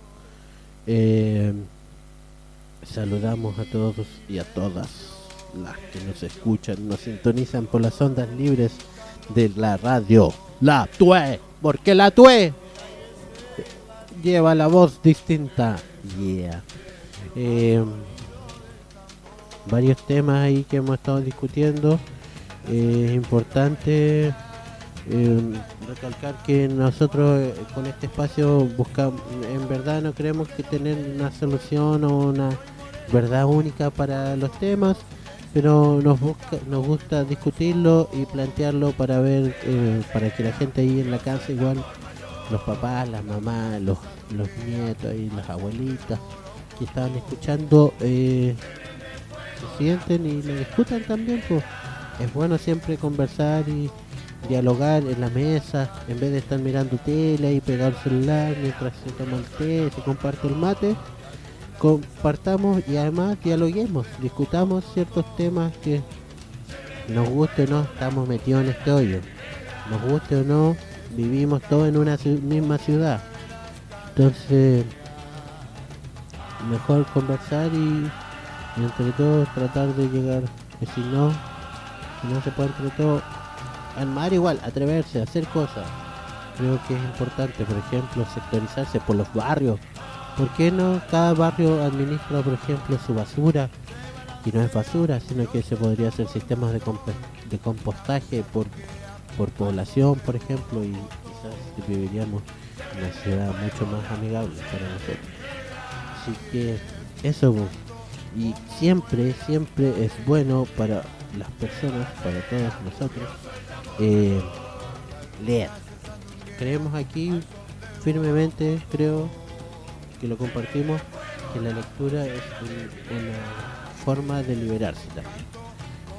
Eh, saludamos a todos y a todas las que nos escuchan, nos sintonizan por las ondas libres de la radio La Tue, porque La Tue lleva la voz distinta. Yeah. Eh, varios temas ahí que hemos estado discutiendo. Eh, es importante eh, recalcar que nosotros eh, con este espacio buscamos, en verdad no creemos que tener una solución o una verdad única para los temas, pero nos busca, nos gusta discutirlo y plantearlo para ver, eh, para que la gente ahí en la casa, igual los papás, las mamás, los, los nietos y las abuelitas que estaban escuchando, eh, se sienten y lo discutan también, pues. Es bueno siempre conversar y dialogar en la mesa, en vez de estar mirando tele y pegar el celular mientras se toma el té, se comparte el mate. Compartamos y además dialoguemos, discutamos ciertos temas que nos guste o no, estamos metidos en este hoyo, nos guste o no, vivimos todos en una ci- misma ciudad, entonces mejor conversar y, y entre todos tratar de llegar, que si no, si no se puede entre todos, armar igual, atreverse a hacer cosas. Creo que es importante, por ejemplo, sectorizarse por los barrios. ¿Por qué no cada barrio administra, por ejemplo, su basura? Y no es basura, sino que se podría hacer sistemas de, comp- de compostaje por, por población, por ejemplo, y quizás viviríamos en una ciudad mucho más amigable para nosotros. Así que eso, pues. Y siempre, siempre es bueno para las personas, para todos nosotros, eh, leer. Creemos aquí firmemente, creo que lo compartimos, que la lectura es un- una forma de liberarse también.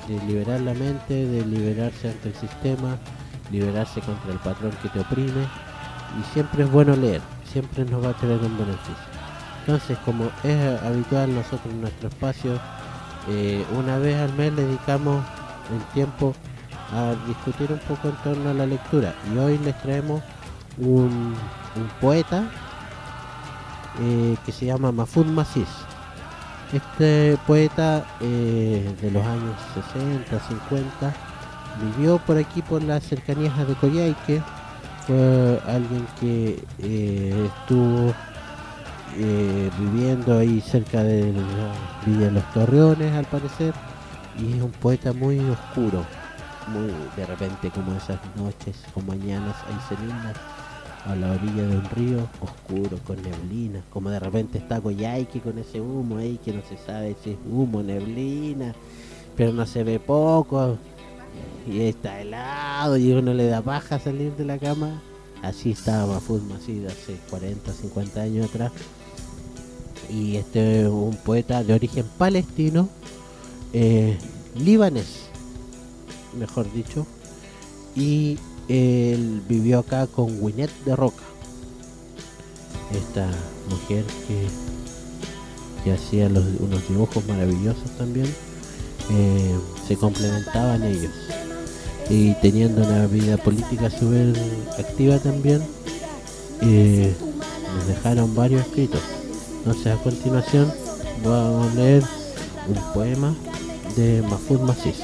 de liberar la mente, de liberarse ante el sistema, liberarse contra el patrón que te oprime, y siempre es bueno leer, siempre nos va a traer un beneficio. Entonces, como es habitual nosotros en nuestro espacio, eh, una vez al mes le dedicamos el tiempo a discutir un poco en torno a la lectura, y hoy les traemos un, un poeta eh, que se llama Mahfoud Massis. Este poeta eh, de los años sesenta, cincuenta vivió por aquí, por las cercanías de Coyhaique. Fue alguien que eh, estuvo eh, viviendo ahí cerca de la Villa de los Torreones, al parecer, y es un poeta muy oscuro, muy de repente, como esas noches o mañanas ahí serenitas a la orilla de un río oscuro con neblina, como de repente está Coyhaique con ese humo ahí que no se sabe si es humo, neblina, pero no se ve poco, y está helado y uno le da paja salir de la cama. Así estaba Mahfoud Massis hace cuarenta, cincuenta años atrás. Y este es un poeta de origen palestino, eh, libanés, mejor dicho, y él vivió acá con Winnet de Roca, esta mujer que, que hacía los, unos dibujos maravillosos también. Eh, se complementaban ellos, y teniendo una vida política súper activa también, eh, nos dejaron varios escritos. Entonces, a continuación vamos a leer un poema de Mahfoud Massis.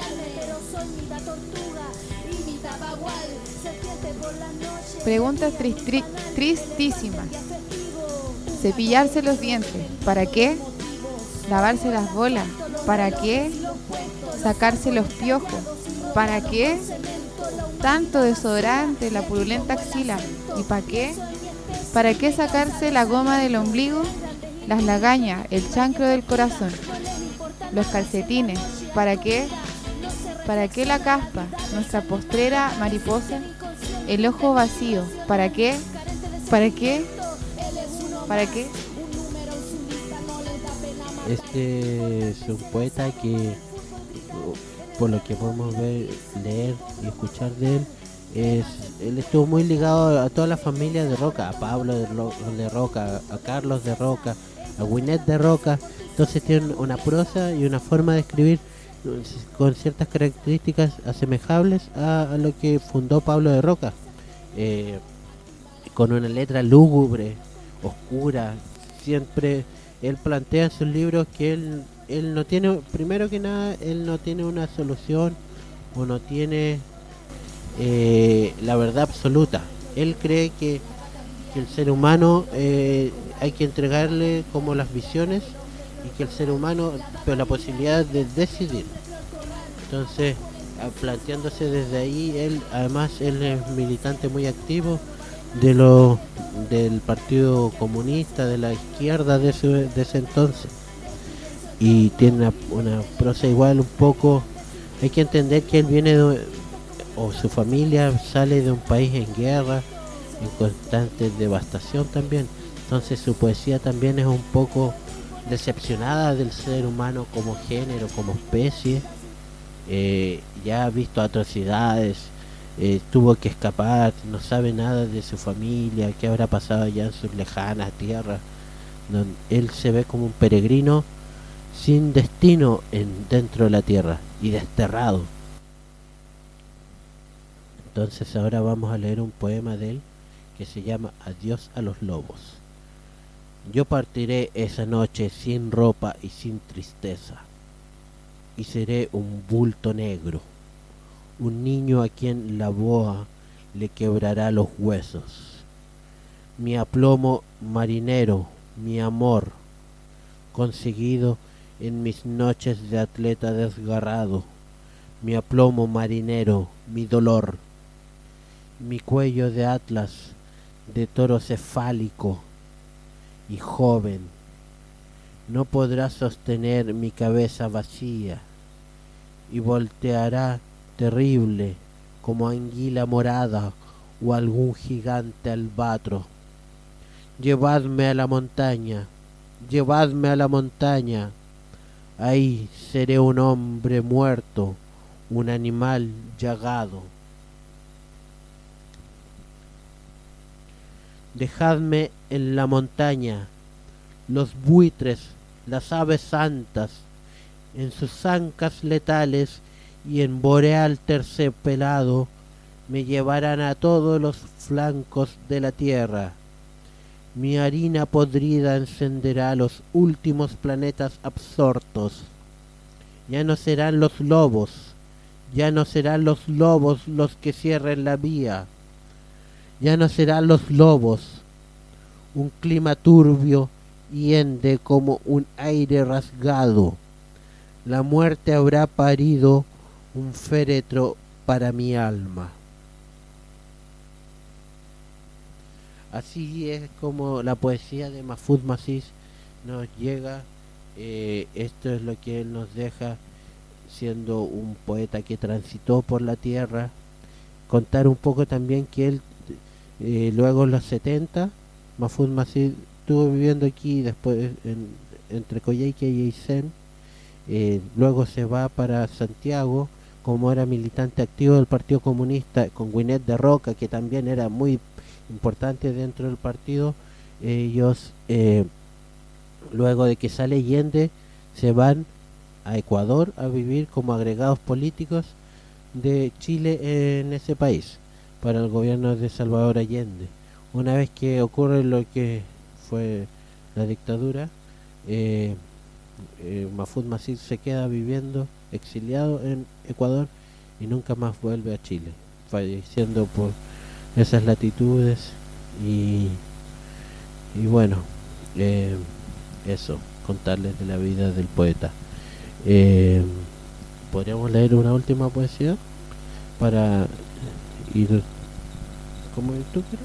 Pregunta tri- tri- tristísima. Cepillarse los dientes, ¿para qué? Lavarse las bolas, ¿para qué? Sacarse los piojos, ¿para qué? Tanto desodorante, la purulenta axila, ¿y para qué? ¿Para qué sacarse la goma del ombligo, las lagañas, el chancro del corazón, los calcetines? ¿Para qué? ¿Para qué la caspa, nuestra postrera mariposa, el ojo vacío? ¿Para qué? ¿Para qué? ¿Para qué? Este es un poeta que, por lo que podemos ver, leer y escuchar de él, es, él estuvo muy ligado a toda la familia de Roca, a Pablo de, Ro- de Roca, a Carlos de Roca, a Winnet de Roca. Entonces tiene una prosa y una forma de escribir con ciertas características asemejables a, a lo que fundó Pablo de Roca, eh, con una letra lúgubre, oscura. Siempre él plantea en sus libros que él, él no tiene, primero que nada, él no tiene una solución o no tiene eh, la verdad absoluta. Él cree que, que el ser humano eh, hay que entregarle como las visiones, y que el ser humano, pero la posibilidad de decidir. Entonces, a- planteándose desde ahí, él además él es militante muy activo de lo del Partido Comunista, de la izquierda de ese, de ese entonces, y tiene una, una prosa igual un poco. Hay que entender que él viene de, o su familia sale de un país en guerra, en constante devastación también. Entonces su poesía también es un poco decepcionada del ser humano como género, como especie. Eh, ya ha visto atrocidades, eh, tuvo que escapar, no sabe nada de su familia, qué habrá pasado allá en sus lejanas tierras, donde él se ve como un peregrino sin destino en, dentro de la tierra, y desterrado. Entonces ahora vamos a leer un poema de él que se llama Adiós a los lobos. Yo partiré esa noche sin ropa y sin tristeza, y seré un bulto negro, un niño a quien la boa le quebrará los huesos. Mi aplomo marinero, mi amor, conseguido en mis noches de atleta desgarrado, mi aplomo marinero, mi dolor, mi cuello de atlas, de toro cefálico y joven, no podrá sostener mi cabeza vacía, y volteará terrible como anguila morada o algún gigante albatro. Llevadme a la montaña, llevadme a la montaña, ahí seré un hombre muerto, un animal llagado. Dejadme en la montaña, los buitres, las aves santas, en sus ancas letales y en boreal terciopelado, me llevarán a todos los flancos de la tierra. Mi harina podrida encenderá los últimos planetas absortos. Ya no serán los lobos, ya no serán los lobos los que cierren la vía. Ya no serán los lobos. Un clima turbio hiende como un aire rasgado. La muerte habrá parido un féretro para mi alma. Así es como la poesía de Mahfoud Masih nos llega. Eh, esto es lo que él nos deja, siendo un poeta que transitó por la tierra. Contar un poco también que él, eh, luego en los setenta, Mahfoud Masih estuvo viviendo aquí, después en, entre Coyhaique y Aysén. Eh, luego se va para Santiago, como era militante activo del Partido Comunista, con Gwyneth de Roca, que también era muy importante dentro del partido. Ellos, eh, luego de que sale Allende, se van a Ecuador a vivir como agregados políticos de Chile en ese país, para el gobierno de Salvador Allende. Una vez que ocurre lo que fue la dictadura, eh, eh, Mahfoud Masih se queda viviendo exiliado en Ecuador y nunca más vuelve a Chile, falleciendo por esas latitudes. Y, y bueno, eh, eso, contarles de la vida del poeta. Eh, podríamos leer una última poesía para ir como tú quieras.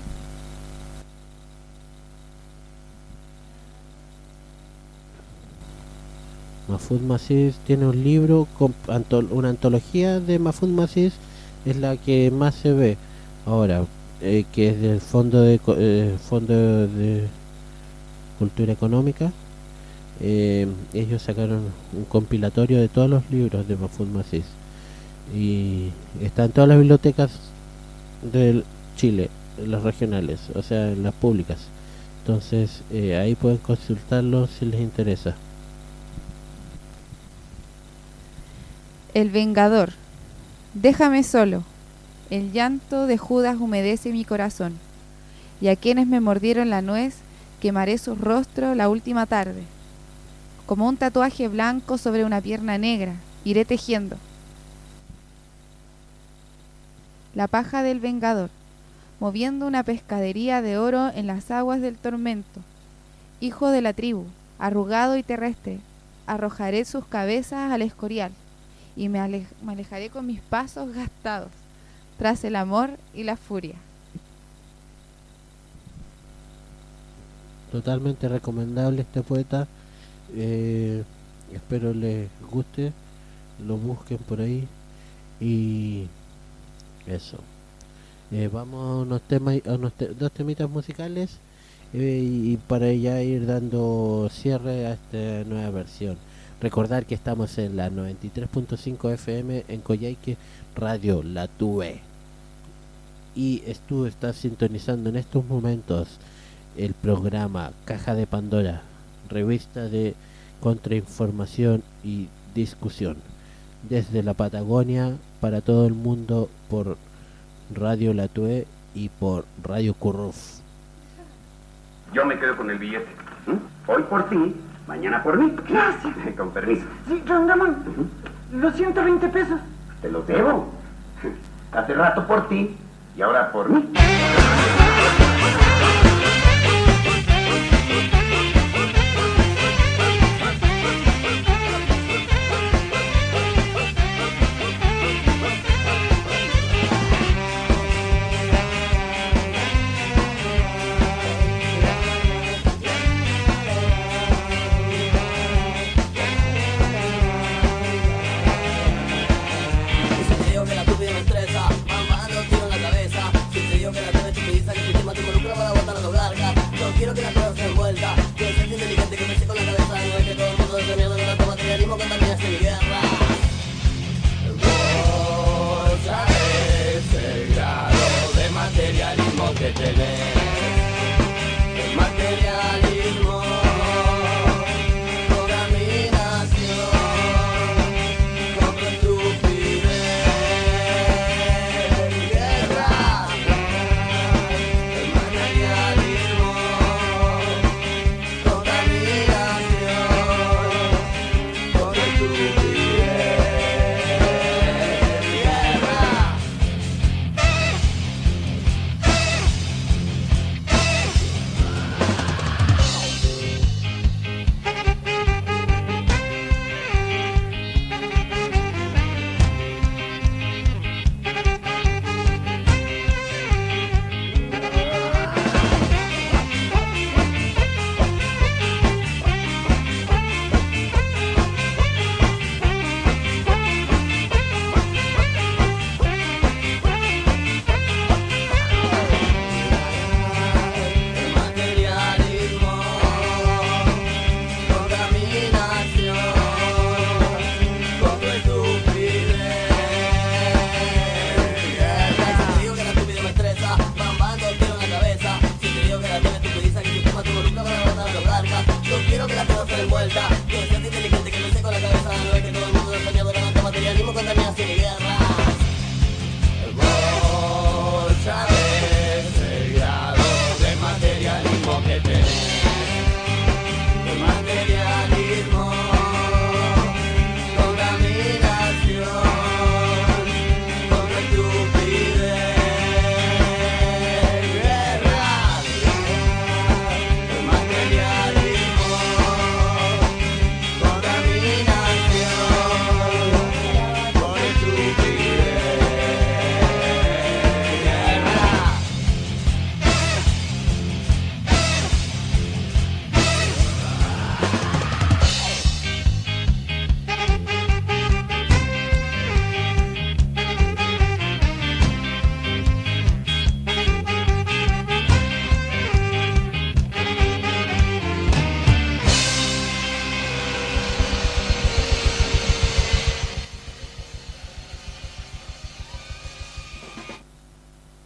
Mahfoud Masih tiene un libro, con antol una antología de Mahfoud Masih, es la que más se ve ahora, eh, que es del Fondo de eh, Fondo de Cultura Económica. Eh, ellos sacaron un compilatorio de todos los libros de Mahfoud Masih y está en todas las bibliotecas de Chile, en las regionales, o sea, en las públicas. Entonces eh, ahí pueden consultarlo si les interesa. El Vengador. Déjame solo. El llanto de Judas humedece mi corazón. Y a quienes me mordieron la nuez, quemaré su rostro la última tarde. Como un tatuaje blanco sobre una pierna negra, iré tejiendo. La paja del Vengador, moviendo una pescadería de oro en las aguas del tormento. Hijo de la tribu, arrugado y terrestre, arrojaré sus cabezas al escorial. Y me, alej me alejaré con mis pasos gastados, tras el amor y la furia. Totalmente recomendable este poeta. Eh, espero les guste, lo busquen por ahí. Y eso. Eh, vamos a unos temas, a unos te dos temitas musicales eh, y para ya ir dando cierre a esta nueva versión. Recordar que estamos en la noventa y tres punto cinco F M en Coyhaique, Radio La Tuve. Y tú estás sintonizando en estos momentos el programa Caja de Pandora, revista de contrainformación y discusión, desde la Patagonia para todo el mundo por Radio La Tuve y por Radio Curruf. Yo me quedo con el billete. ¿Mm? Hoy por ti, mañana por mí. Gracias. Con permiso. Sí, don Ramón. Uh-huh. Los ciento veinte pesos. Te los debo. Hace rato por ti y ahora por mí. Que la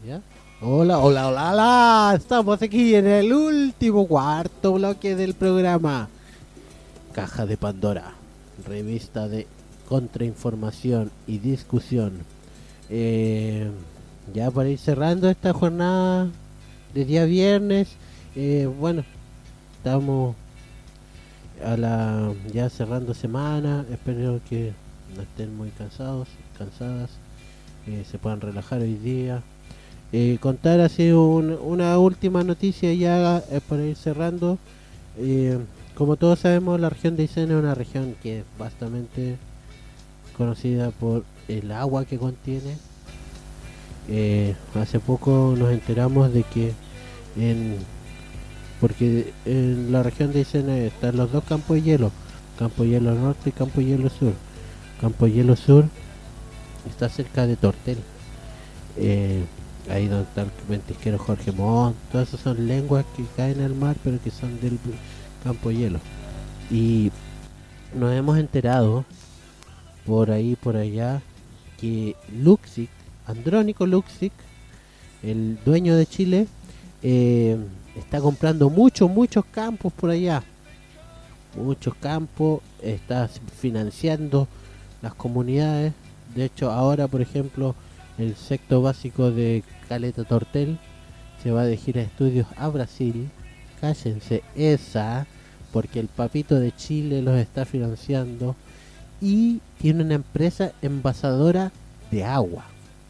¿Ya? Hola, hola, hola, hola. Estamos aquí en el último cuarto bloque del programa. Caja de Pandora, revista de contrainformación y discusión. Eh, ya para ir cerrando esta jornada de día viernes, eh, bueno, estamos a la ya cerrando semana. Espero que no estén muy cansados, cansadas, eh, se puedan relajar hoy día. Eh, contar así un, una última noticia ya eh, para ir cerrando. Eh, como todos sabemos, la región de Aysén es una región que es bastante conocida por el agua que contiene. Eh, hace poco nos enteramos de que en porque en la región de Aysén están los dos campos de hielo, Campo Hielo Norte y Campo Hielo Sur. Campo Hielo Sur está cerca de Tortel, eh, ahí donde está el ventisquero Jorge Montt. Todas esas son lenguas que caen al mar, pero que son del Campo Hielo. Y nos hemos enterado por ahí, por allá, que Luxic, Andrónico Luxic, el dueño de Chile, eh, está comprando muchos, muchos campos por allá. Muchos campos, está financiando las comunidades. De hecho, ahora, por ejemplo, el sexto básico de Caleta Tortel se va de gira de estudios a Brasil. Cállense esa, porque el papito de Chile los está financiando. Y tiene una empresa envasadora de agua.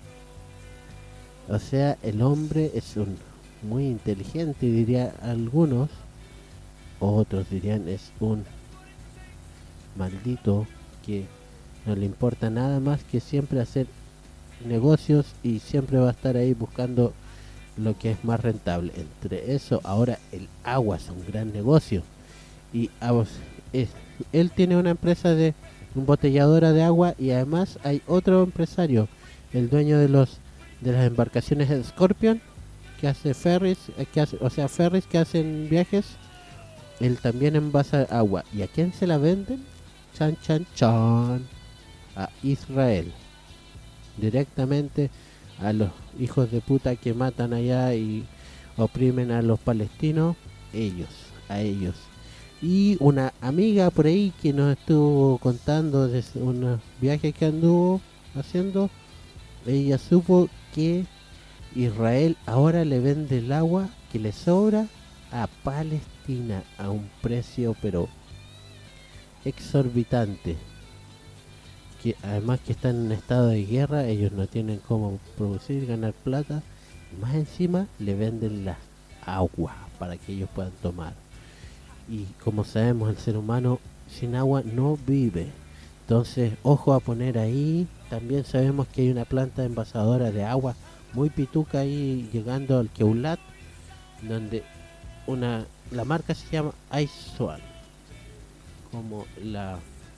O sea, el hombre es un muy inteligente, diría algunos. Otros dirían es un maldito que no le importa nada más que siempre hacer negocios y siempre va a estar ahí buscando lo que es más rentable. Entre eso, ahora el agua es un gran negocio. Y a, es, él tiene una empresa de embotelladora de agua, y además hay otro empresario, el dueño de los de las embarcaciones Scorpion, que hace ferries, que hace, o sea, ferries que hacen viajes. Él también envasa agua. ¿Y a quién se la venden? Chan, chan, chan. A Israel. Directamente a los hijos de puta que matan allá y oprimen a los palestinos. Ellos, a ellos. Y una amiga por ahí que nos estuvo contando de unos viajes que anduvo haciendo. Ella supo que Israel ahora le vende el agua que le sobra a Palestina a un precio pero exorbitante, que además que están en estado de guerra, ellos no tienen cómo producir, ganar plata, y más encima le venden la agua para que ellos puedan tomar. Y como sabemos, el ser humano sin agua no vive. Entonces, ojo a poner ahí. También sabemos que hay una planta envasadora de agua muy pituca ahí llegando al Queulat, donde una la marca se llama Aiswan, como la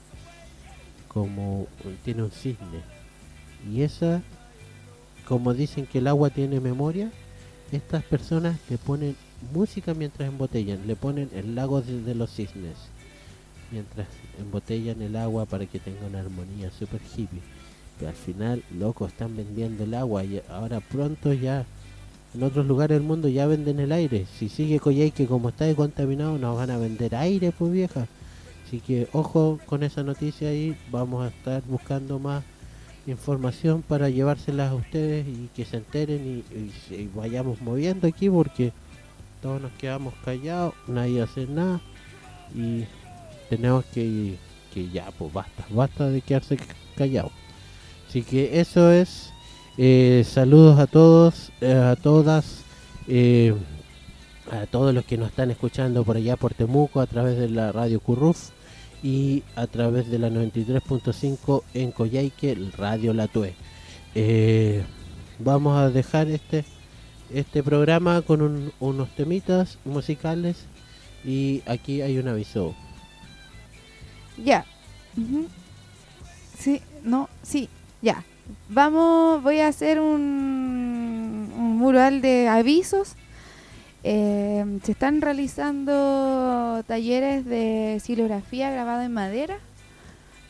como tiene un cisne. Y esa, como dicen que el agua tiene memoria, estas personas le ponen música mientras embotellan, le ponen el lago de, de los cisnes mientras embotellan el agua para que tenga una armonía super hippie. Pero al final, loco, están vendiendo el agua y ahora pronto ya en otros lugares del mundo ya venden el aire. Si sigue Coyhaique como está de contaminado, nos van a vender aire, pues vieja. Así que ojo con esa noticia ahí. Vamos a estar buscando más información para llevárselas a ustedes y que se enteren y, y, y vayamos moviendo aquí, porque todos nos quedamos callados, nadie hace nada y tenemos que, que ya, pues basta, basta de quedarse callados. Así que eso es. Eh, saludos a todos, eh, a todas, eh, a todos los que nos están escuchando por allá por Temuco a través de la radio Curruf y a través de la noventa y tres punto cinco en Coyhaique, el radio La Tue. Eh, vamos a dejar este este programa con un, unos temitas musicales y aquí hay un aviso. Ya. Uh-huh. Sí, no, sí, ya. Vamos, voy a hacer un, un mural de avisos. Eh, se están realizando talleres de xilografía grabada en madera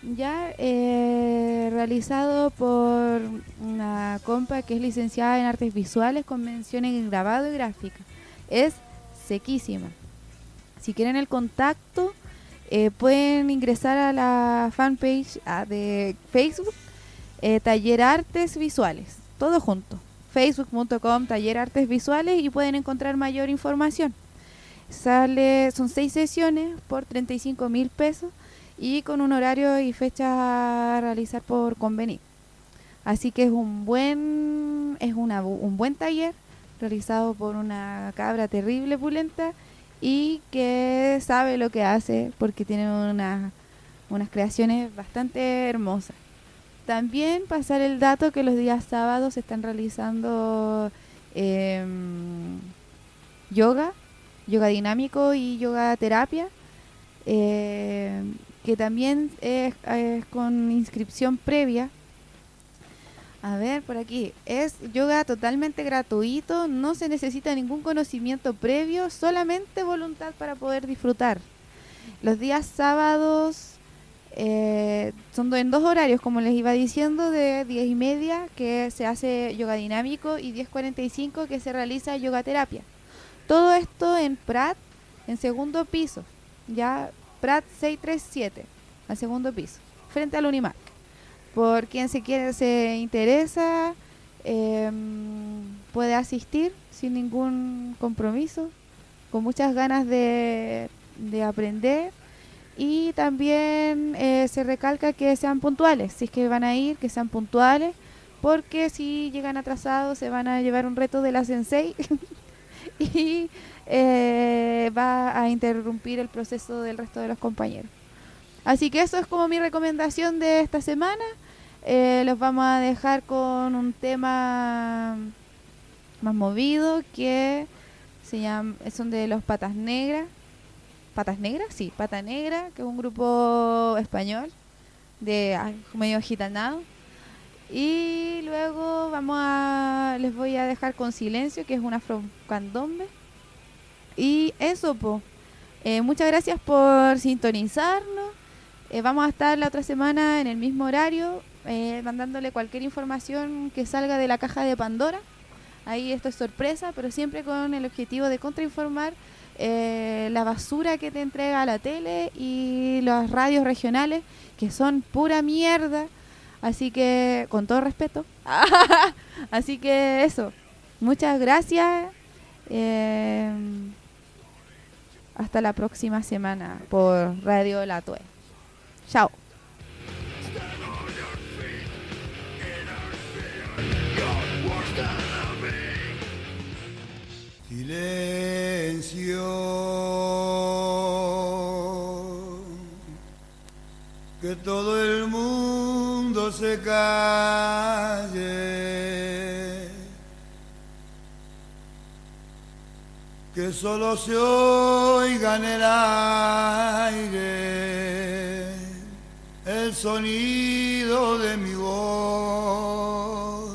ya eh, realizado por una compa que es licenciada en artes visuales con mención en grabado y gráfica. Es sequísima. Si quieren el contacto, eh, pueden ingresar a la fanpage a, de Facebook, eh, Taller Artes Visuales, todo junto, facebook punto com Taller Artes Visuales, y pueden encontrar mayor información. Sale, son seis sesiones por treinta y cinco mil pesos y con un horario y fecha a realizar por convenir. Así que es un buen es una, un buen taller realizado por una cabra terrible, pulenta, y que sabe lo que hace porque tiene una, unas creaciones bastante hermosas. También pasar el dato que los días sábados se están realizando eh, yoga, yoga dinámico y yoga terapia, eh, que también es, es con inscripción previa. A ver, por aquí, es yoga totalmente gratuito, no se necesita ningún conocimiento previo, solamente voluntad para poder disfrutar. Los días sábados eh, son en dos horarios, como les iba diciendo, de diez y media que se hace yoga dinámico y diez cuarenta y cinco que se realiza yoga terapia. Todo esto en Prat, en segundo piso, ya Prat seiscientos treinta y siete, al segundo piso, frente al Unimark. Por quien se quiere, se interesa, eh, puede asistir sin ningún compromiso, con muchas ganas de, de aprender. Y también eh, se recalca que sean puntuales, si es que van a ir, que sean puntuales, porque si llegan atrasados se van a llevar un reto de la sensei y eh, va a interrumpir el proceso del resto de los compañeros. Así que eso es como mi recomendación de esta semana. Eh, los vamos a dejar con un tema más movido que se llama, son de los Patas Negras. ¿Patas Negras? Sí, Pata Negra, que es un grupo español de ay, medio gitanado. Y luego vamos a les voy a dejar con Silencio, que es un afrocandombe. Y eso, po. Eh, muchas gracias por sintonizarnos. Eh, vamos a estar la otra semana en el mismo horario, eh, mandándole cualquier información que salga de la caja de Pandora. Ahí esto es sorpresa, pero siempre con el objetivo de contrainformar eh, la basura que te entrega la tele y las radios regionales, que son pura mierda. Así que, con todo respeto. Así que eso. Muchas gracias. Eh, hasta la próxima semana por Radio La Tue. Chao. Silencio, que todo el mundo se calle, que solo se oiga en el aire el sonido de mi voz.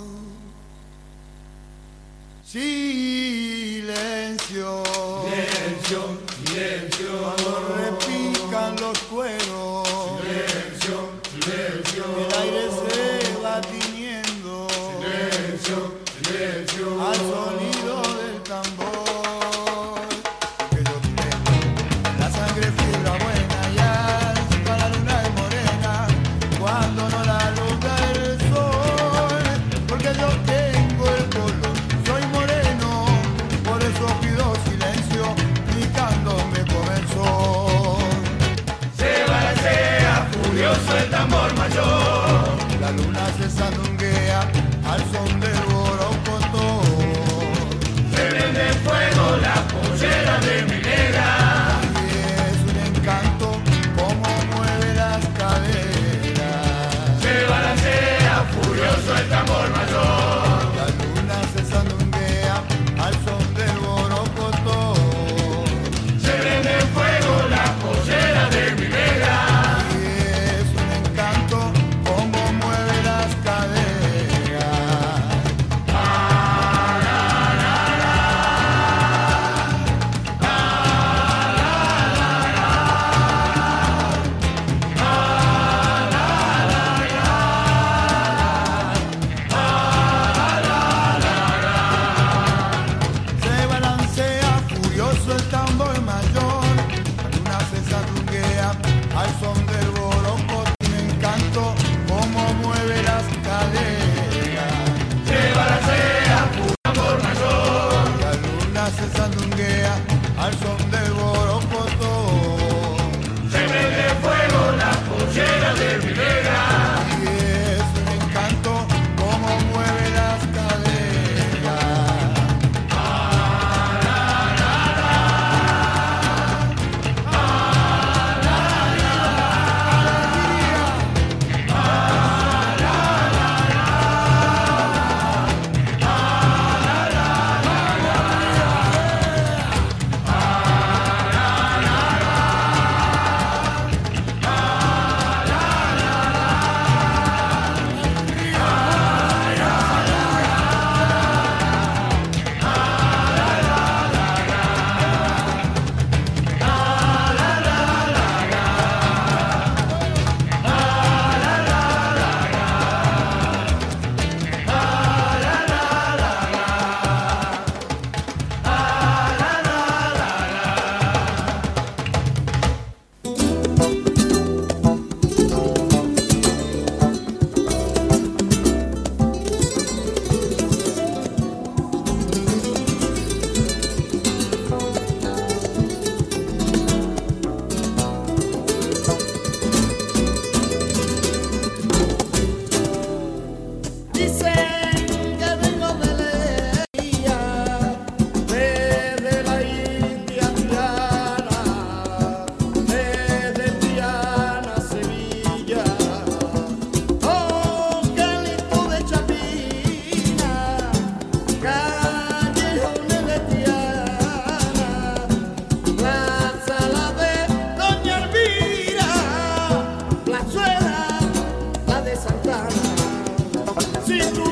Silencio, silencio, silencio, cuando repican los cueros. Silencio, silencio, el aire se va tiñendo. Silencio, silencio, al sonido del tambor. Que yo tengo la sangre fibra buena y hasta la luna es morena cuando no la alumbra el sol. Porque yo tengo el color, soy moreno, por eso pido silencio, mi candombe comenzó. Se balancea furioso el tambor mayor, la luna se sandunguea al son del borocotó. Se prende en fuego la pollera de mi negra, y es un encanto como mueve las caderas. Se balancea furioso el tambor mayor, la luna se sandunguea al son del borocotó. Se prende en fuego la pollera de mi negra, y es un encanto como mueve las caderas. Dicen que vengo de Leía, desde la India Triana, desde Triana a Sevilla. Oh, qué lindo de Chapina, callejones de Triana, la sala de Doña Elvira, Plazuela, la de Santana. Si tú